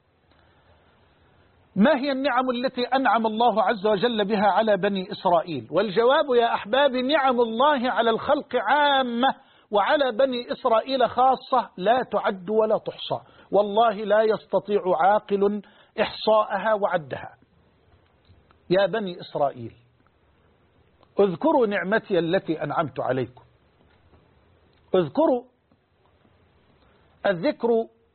ما هي النعم التي أنعم الله عز وجل بها على بني إسرائيل؟ والجواب يا أحبابي: نعم الله على الخلق عامة، وعلى بني إسرائيل خاصة، لا تعد ولا تحصى، والله لا يستطيع عاقل إحصاءها وعدها. يا بني إسرائيل اذكروا نعمتي التي أنعمت عليكم. اذكروا، الذكر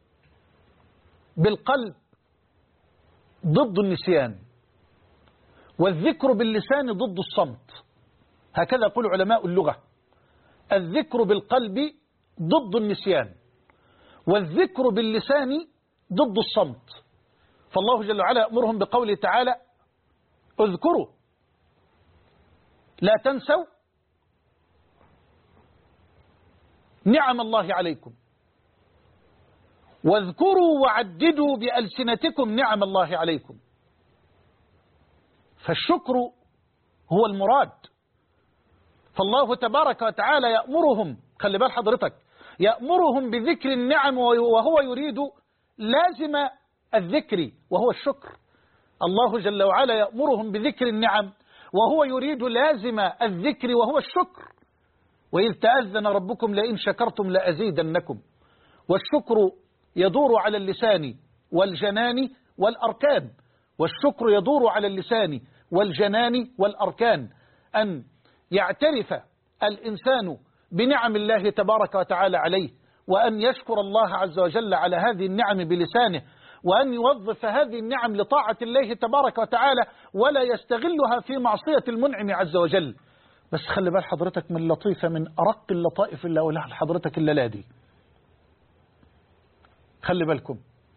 بالقلب ضد النسيان، والذكر باللسان ضد الصمت، هكذا يقول علماء اللغة. الذكر بالقلب ضد النسيان، والذكر باللسان ضد الصمت. فالله جل وعلا يأمرهم بقوله تعالى: اذكروا لا تنسوا نعم الله عليكم، واذكروا وعددوا بألسنتكم نعم الله عليكم. فالشكر هو المراد. فالله تبارك وتعالى يأمرهم، خلي بال حضرتك، يأمرهم بذكر النعم وهو يريد لازم الذكر وهو الشكر. الله جل وعلا يأمرهم بذكر النعم وهو يريد لازم الذكر وهو الشكر. وإذ تأذن ربكم لئن شكرتم لأزيدنكم. والشكر يدور على اللسان والجنان والأركان، والشكر يدور على اللسان والجنان والأركان، أن يعترف الإنسان بنعم الله تبارك وتعالى عليه، وأن يشكر الله عز وجل على هذه النعم بلسانه، وأن يوظف هذه النعم لطاعة الله تبارك وتعالى، ولا يستغلها في معصية المنعم عز وجل. بس خلي بال حضرتك من لطيفة، من أرق اللطائف اللي أقولها لحضرتك الليلة دي. خلي بالكم،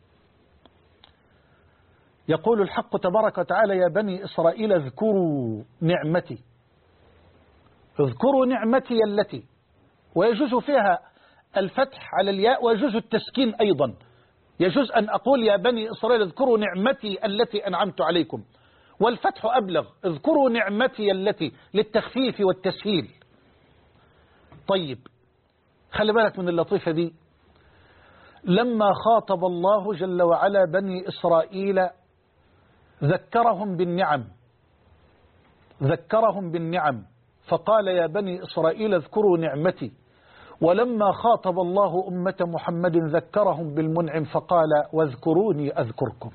يقول الحق تبارك وتعالى: يا بني إسرائيل اذكروا نعمتي. اذكروا نعمتي التي، ويجوز فيها الفتح على الياء ويجوز التسكين أيضا. يجوز أن أقول يا بني إسرائيل اذكروا نعمتي التي أنعمت عليكم، والفتح أبلغ، اذكروا نعمتي التي، للتخفيف والتسهيل. طيب، خلي بالك من اللطيفة دي. لما خاطب الله جل وعلا بني إسرائيل ذكرهم بالنعم، ذكرهم بالنعم، فقال: يا بني إسرائيل اذكروا نعمتي. ولما خاطب الله أمة محمد ذكرهم بالمنعم، فقال: واذكروني أذكركم.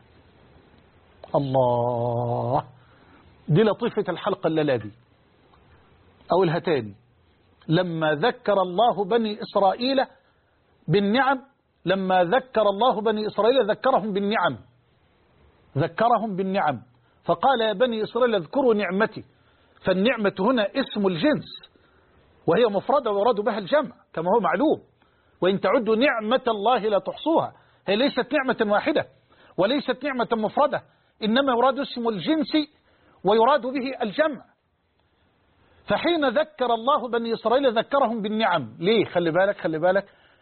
الله، دي لطيفة الحلقة الليلة دي. أقولها تاني: لما ذكر الله بني إسرائيل بالنعم، لما ذكر الله بني إسرائيل ذكرهم بالنعم، ذكرهم بالنعم، فقال: يا بني إسرائيل اذكروا نعمتي. فالنعمة هنا اسم الجنس، وهي مفردة ويراد بها الجمع كما هو معلوم. وإن تعدوا نعمة الله لا تحصوها. هي ليست نعمة واحدة وليست نعمة مفردة، إنما يراد اسم الجنس ويراد به الجمع. فحين ذكر الله بني إسرائيل ذكرهم بالنعم. ليه؟ خلي بالك، خلي بالك.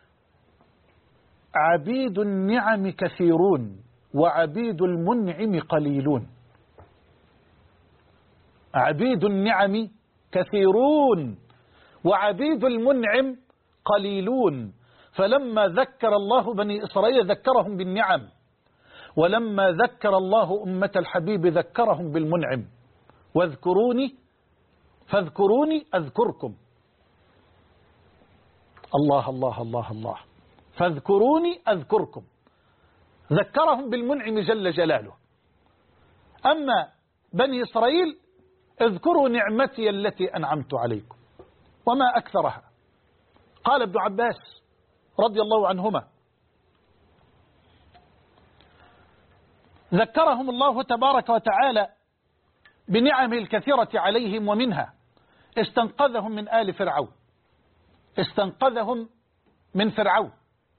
عبيد النعم كثيرون وعبيد المنعم قليلون. عبيد النعم كثيرون وعبيد المنعم قليلون. فلما ذكر الله بني إسرائيل ذكرهم بالنعم، ولما ذكر الله أمة الحبيب ذكرهم بالمنعم، واذكروني فاذكروني أذكركم. الله الله الله الله، فاذكروني أذكركم، ذكرهم بالمنعم جل جلاله. أما بني إسرائيل اذكروا نعمتي التي أنعمت عليكم وما أكثرها. قال ابن عباس رضي الله عنهما: ذكرهم الله تبارك وتعالى بنعمه الكثيرة عليهم، ومنها استنقذهم من آل فرعون، استنقذهم من فرعون،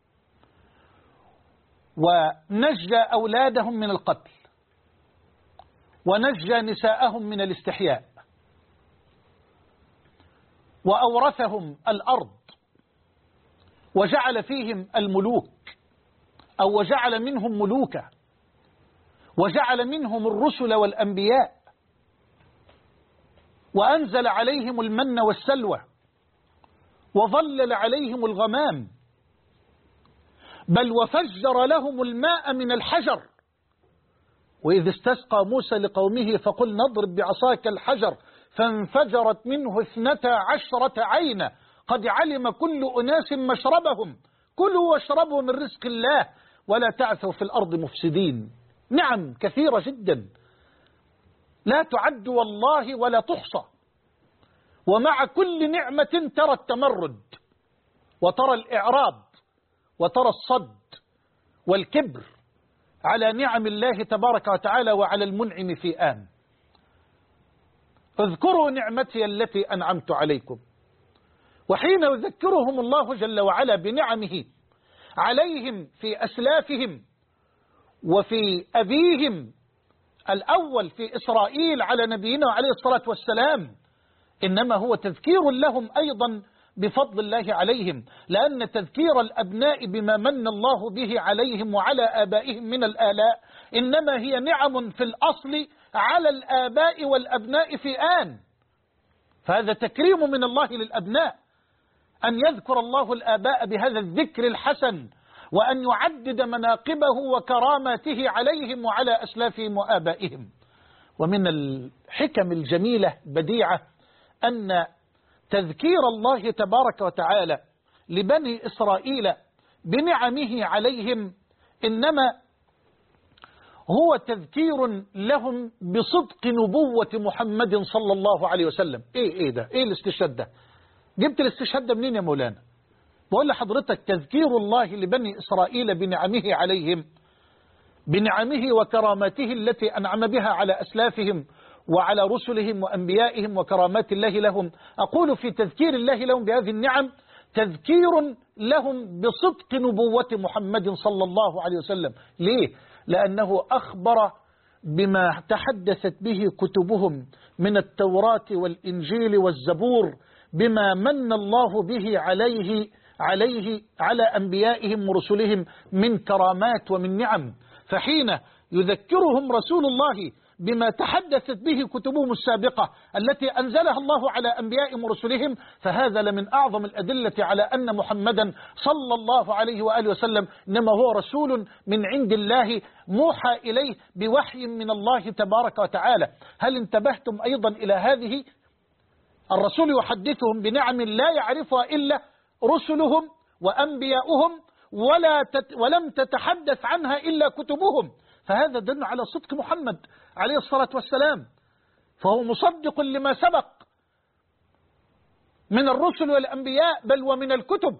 ونجى أولادهم من القتل، ونجى نساءهم من الاستحياء، وأورثهم الأرض، وجعل فيهم الملوك، أو وجعل منهم ملوكا، وجعل منهم الرسل والأنبياء، وأنزل عليهم المن والسلوى، وظلل عليهم الغمام، بل وفجر لهم الماء من الحجر. وإذ استسقى موسى لقومه فقل نضرب بعصاك الحجر فانفجرت منه 12 عينا قد علم كل أناس مشربهم كلوا واشربوا من رزق الله ولا تعثوا في الأرض مفسدين. نعم كثيرة جدا لا تعد والله ولا تحصى، ومع كل نعمة ترى التمرد، وترى الإعراض، وترى الصد والكبر على نعم الله تبارك وتعالى وعلى المنعم في آن. اذكروا نعمتي التي أنعمت عليكم. وحين يذكرهم الله جل وعلا بنعمه عليهم في أسلافهم وفي أبيهم الأول في إسرائيل على نبينا عليه الصلاة والسلام، إنما هو تذكير لهم أيضا بفضل الله عليهم، لأن تذكير الأبناء بما من الله به عليهم وعلى آبائهم من الآلاء إنما هي نعم في الأصل على الآباء والأبناء في آن. فهذا تكريم من الله للأبناء أن يذكر الله الآباء بهذا الذكر الحسن، وأن يعدد مناقبه وكراماته عليهم وعلى أسلافهم وآبائهم. ومن الحكم الجميلة بديعة أن تذكير الله تبارك وتعالى لبني إسرائيل بنعمه عليهم إنما هو تذكير لهم بصدق نبوة محمد صلى الله عليه وسلم. إيه ده؟ إيه الاستشهاد ده؟ جبت الاستشهاد ده منين يا مولانا؟ بقول لحضرتك تذكير الله لبني إسرائيل بنعمه عليهم، بنعمه وكراماته التي أنعم بها على أسلافهم وعلى رسلهم وأنبيائهم وكرامات الله لهم. أقول في تذكير الله لهم بهذه النعم تذكير لهم بصدق نبوة محمد صلى الله عليه وسلم. ليه؟ لأنه أخبر بما تحدثت به كتبهم من التوراة والإنجيل والزبور، بما من الله به على أنبيائهم ورسلهم من كرامات ومن نعم. فحين يذكرهم رسول الله بما تحدثت به كتبهم السابقة التي أنزلها الله على أنبيائهم ورسلهم، فهذا لمن أعظم الأدلة على أن محمدا صلى الله عليه وآله وسلم إنما هو رسول من عند الله موحى إليه بوحي من الله تبارك وتعالى. هل انتبهتم أيضا إلى هذه؟ الرسول يحدثهم بنعم لا يعرفها إلا رسلهم وأنبياؤهم ولم تتحدث عنها إلا كتبهم، فهذا دل على صدق محمد عليه الصلاة والسلام، فهو مصدق لما سبق من الرسل والأنبياء بل ومن الكتب.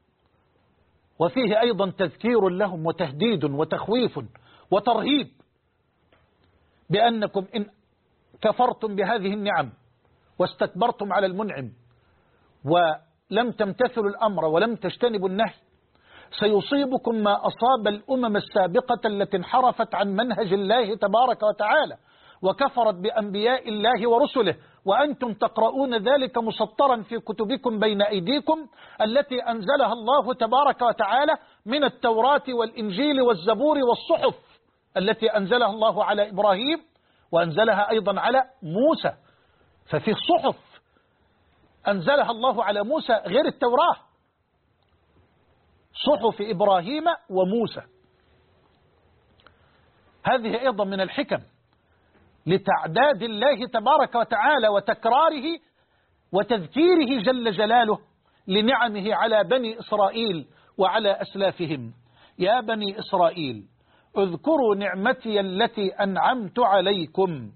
وفيه أيضا تذكير لهم وتهديد وتخويف وترهيب بأنكم إن كفرتم بهذه النعم واستكبرتم على المنعم ولم تمتثلوا الأمر ولم تجتنبوا النهي سيصيبكم ما أصاب الأمم السابقة التي انحرفت عن منهج الله تبارك وتعالى وكفرت بأنبياء الله ورسله، وأنتم تقرؤون ذلك مسطرا في كتبكم بين أيديكم التي أنزلها الله تبارك وتعالى من التوراة والإنجيل والزبور والصحف التي أنزلها الله على إبراهيم وأنزلها أيضا على موسى. ففي صحف أنزلها الله على موسى غير التوراة، صحف إبراهيم وموسى. هذه أيضا من الحكم لتعداد الله تبارك وتعالى وتكراره وتذكيره جل جلاله لنعمه على بني إسرائيل وعلى أسلافهم. يا بني إسرائيل اذكروا نعمتي التي أنعمت عليكم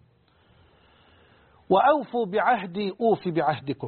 وأوفوا بعهدي أوف بعهدكم،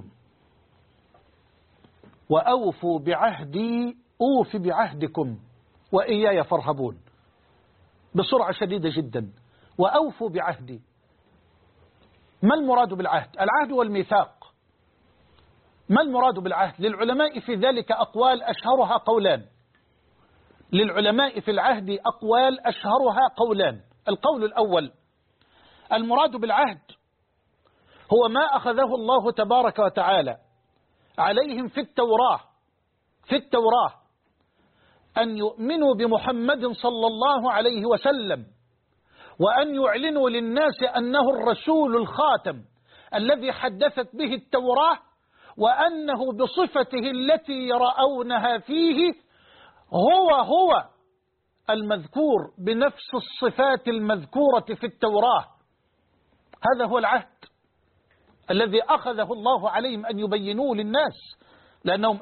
وأوفوا بعهدي أوف بعهدكم وإياي فارهبون. بسرعة شديدة جدا. وأوفوا بعهدي، ما المراد بالعهد؟ العهد والميثاق. ما المراد بالعهد؟ للعلماء في ذلك أقوال أشهرها قولان. للعلماء في العهد أقوال أشهرها قولان. القول الأول: المراد بالعهد هو ما أخذه الله تبارك وتعالى عليهم في التوراة أن يؤمنوا بمحمد صلى الله عليه وسلم، وأن يعلنوا للناس أنه الرسول الخاتم الذي حدثت به التوراة، وأنه بصفته التي يرونها فيه هو المذكور بنفس الصفات المذكورة في التوراة. هذا هو العهد الذي أخذه الله عليهم أن يبينوه للناس، لأنهم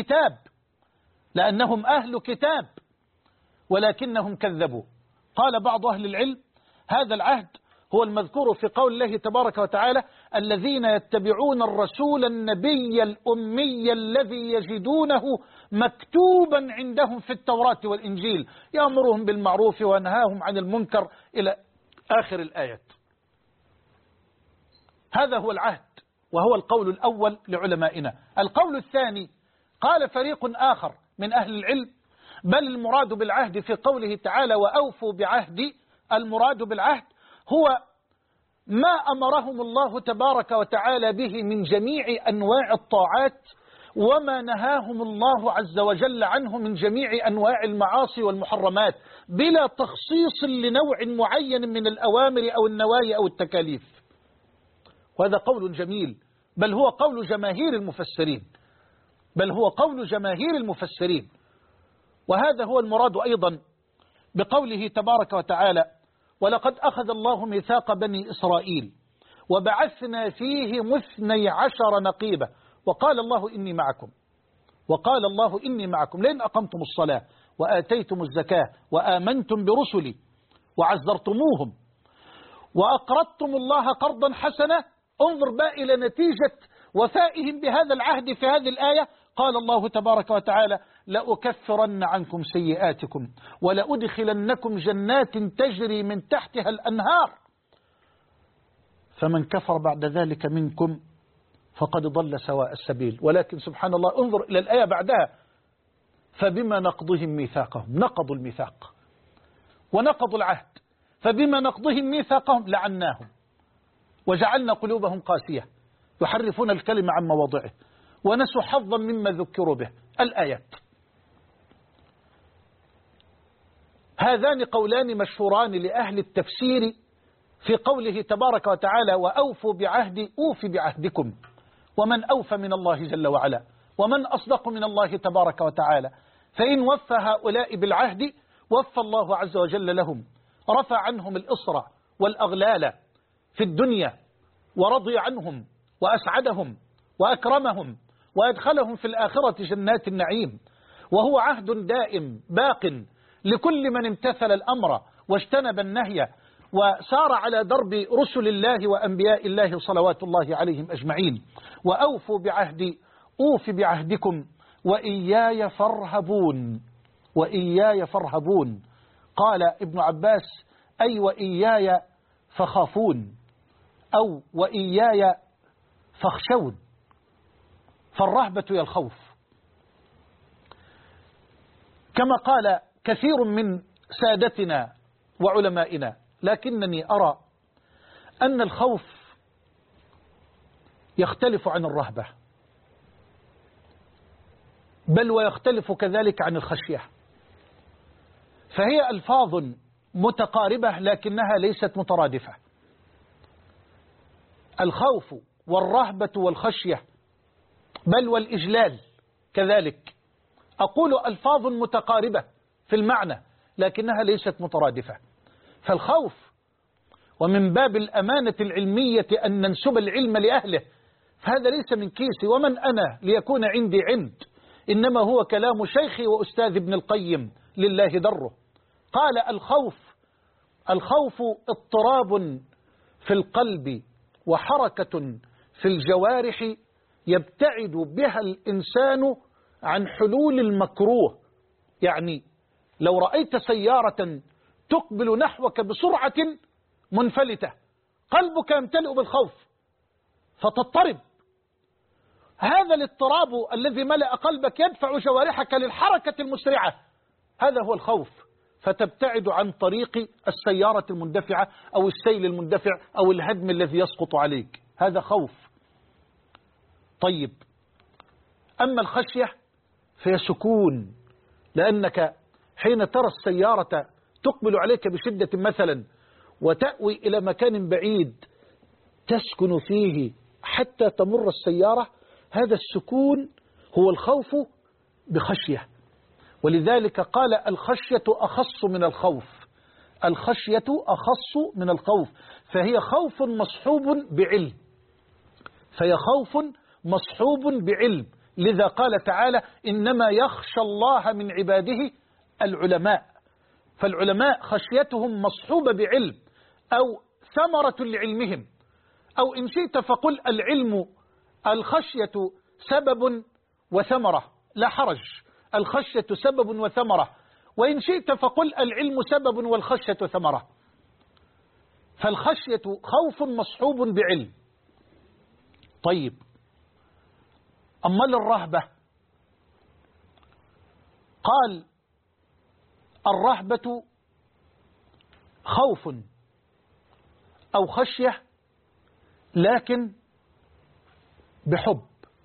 أهل كتاب ولكنهم كذبوا. قال بعض أهل العلم: هذا العهد هو المذكور في قول الله تبارك وتعالى: الذين يتبعون الرسول النبي الأمي الذي يجدونه مكتوبا عندهم في التوراة والإنجيل يأمرهم بالمعروف وينهاهم عن المنكر إلى آخر الآيات. هذا هو العهد، وهو القول الأول لعلمائنا. القول الثاني قال فريق آخر من أهل العلم: بل المراد بالعهد في قوله تعالى وأوفوا بعهدي، المراد بالعهد هو ما أمرهم الله تبارك وتعالى به من جميع أنواع الطاعات، وما نهاهم الله عز وجل عنه من جميع أنواع المعاصي والمحرمات، بلا تخصيص لنوع معين من الأوامر أو النواهي أو التكاليف. وهذا قول جميل، بل هو قول جماهير المفسرين. وهذا هو المراد أيضا بقوله تبارك وتعالى: ولقد أخذ الله ميثاق بني إسرائيل وبعثنا فيهم 12 نقيبا وقال الله إني معكم لئن أقمتم الصلاة وآتيتم الزكاة وآمنتم برسلي وعزرتموهم وأقرضتم الله قرضا حسنا. انظر بقى إلى نتيجة وفائهم بهذا العهد في هذه الآية. قال الله تبارك وتعالى: لأكفرن عنكم سيئاتكم ولأدخلنكم جنات تجري من تحتها الأنهار فمن كفر بعد ذلك منكم فقد ضل سواء السبيل. ولكن سبحان الله، انظر إلى الآية بعدها: فبما نقضهم ميثاقهم، نقضوا الميثاق ونقضوا العهد، فبما نقضهم ميثاقهم لعناهم وجعلنا قلوبهم قاسية يحرفون الكلمة عن مواضعه ونسوا حظا مما ذكروا به. الآيات. هذان قولان مشهوران لأهل التفسير في قوله تبارك وتعالى: وأوفوا بعهدي أوف بعهدكم. ومن أوفى من الله جل وعلا؟ ومن أصدق من الله تبارك وتعالى؟ فإن وفى هؤلاء بالعهد وفى الله عز وجل لهم، رفع عنهم الإصر والأغلال في الدنيا ورضي عنهم وأسعدهم وأكرمهم وأدخلهم في الآخرة جنات النعيم. وهو عهد دائم باق لكل من امتثل الأمر واجتنب النهي وسار على درب رسل الله وأنبياء الله صلوات الله عليهم أجمعين. وأوفوا بعهدي أوف بعهدكم وإياي فارهبون. قال ابن عباس: أي وإياي فخافون، أو وإياي فاخشون، فالرهبة هي الخوف. كما قال كثير من سادتنا وعلمائنا، لكنني أرى أن الخوف يختلف عن الرهبة، بل ويختلف كذلك عن الخشية، فهي ألفاظ متقاربة لكنها ليست مترادفة. الخوف والرهبة والخشية بل والإجلال كذلك، أقول ألفاظ متقاربة في المعنى لكنها ليست مترادفة. فالخوف، ومن باب الأمانة العلمية أن ننسب العلم لأهله، فهذا ليس من كيسي ومن أنا ليكون عندي عند، إنما هو كلام شيخي وأستاذ ابن القيم لله دره. قال الخوف اضطراب في القلب وحركة في الجوارح يبتعد بها الإنسان عن حلول المكروه. يعني لو رأيت سيارة تقبل نحوك بسرعة منفلتة قلبك يمتلئ بالخوف فتضطرب. هذا الاضطراب الذي ملأ قلبك يدفع جوارحك للحركة المسرعة، هذا هو الخوف، فتبتعد عن طريق السيارة المندفعة أو السيل المندفع أو الهدم الذي يسقط عليك، هذا خوف. طيب، أما الخشية فهي سكون، لأنك حين ترى السيارة تقبل عليك بشدة مثلا وتأوي إلى مكان بعيد تسكن فيه حتى تمر السيارة، هذا السكون هو الخوف بخشية. ولذلك قال الخشية أخص من الخوف، الخشية أخص من الخوف، فهي خوف مصحوب بعلم، فهي خوف مصحوب بعلم. لذا قال تعالى إنما يخشى الله من عباده العلماء، فالعلماء خشيتهم مصحوبة بعلم أو ثمرة لعلمهم، أو إن شئت فقل العلم الخشية سبب وثمرة، لا حرج، الخشية سبب وثمرة، وإن شئت فقل العلم سبب والخشية ثمرة. فالخشية خوف مصحوب بعلم. طيب، أما للرهبة قال الرهبة خوف أو خشية لكن بحب،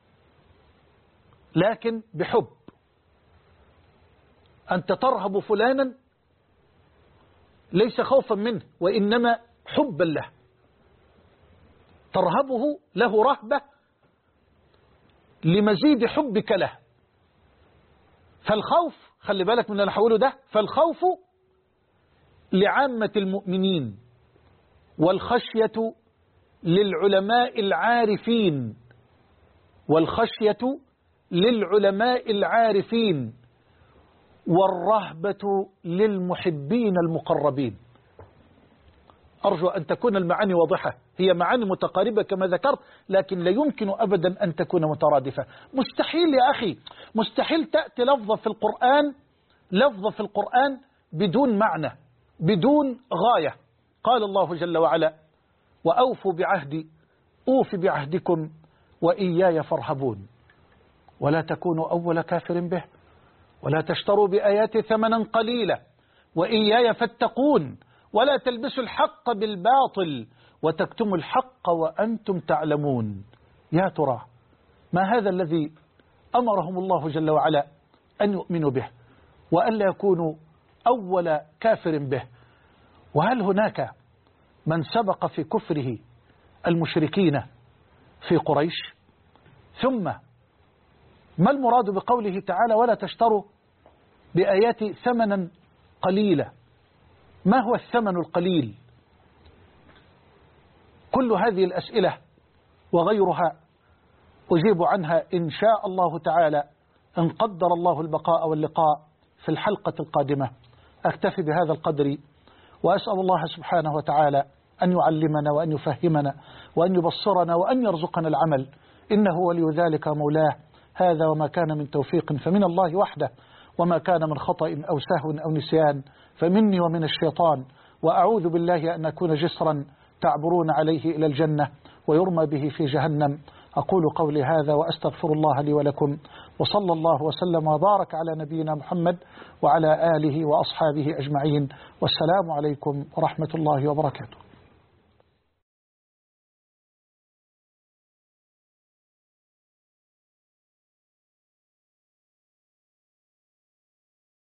لكن بحب. أنت ترهب فلانا ليس خوفا منه وإنما حبا له، ترهبه له رهبة لمزيد حبك له. فالخوف، خلي بالك من اللي حوله ده، فالخوف لعامة المؤمنين، والخشية للعلماء العارفين، والخشية للعلماء العارفين، والرهبة للمحبين المقربين. أرجو أن تكون المعاني واضحة، هي معاني متقاربة كما ذكرت، لكن لا يمكن أبدا أن تكون مترادفة. مستحيل يا أخي، مستحيل تأتي لفظة في القرآن بدون معنى، بدون غاية. قال الله جل وعلا وأوفوا بعهدي أوف بعهدكم وإياي فارهبون ولا تكونوا أول كافر به ولا تشتروا بآياتي ثمنا قليلا وإياي فاتقون ولا تلبسوا الحق بالباطل وتكتموا الحق وأنتم تعلمون. يا ترى ما هذا الذي أمرهم الله جل وعلا أن يؤمنوا به وأن لا يكونوا أول كافر به؟ وهل هناك من سبق في كفره المشركين في قريش؟ ثم ما المراد بقوله تعالى ولا تشتروا بآياتي ثمنا قليلا؟ ما هو الثمن القليل؟ كل هذه الأسئلة وغيرها أجيب عنها إن شاء الله تعالى إن قدر الله البقاء واللقاء في الحلقة القادمة. أكتفي بهذا القدر وأسأل الله سبحانه وتعالى أن يعلمنا وأن يفهمنا وأن يبصرنا وأن يرزقنا العمل، إنه ولي ذلك مولاه. هذا وما كان من توفيق فمن الله وحده، وما كان من خطأ أو سهو أو نسيان فمني ومن الشيطان، وأعوذ بالله أن أكون جسرا تعبرون عليه إلى الجنة ويرمى به في جهنم. أقول قولي هذا وأستغفر الله لي ولكم، وصلى الله وسلم وبارك على نبينا محمد وعلى آله وأصحابه أجمعين، والسلام عليكم ورحمة الله وبركاته.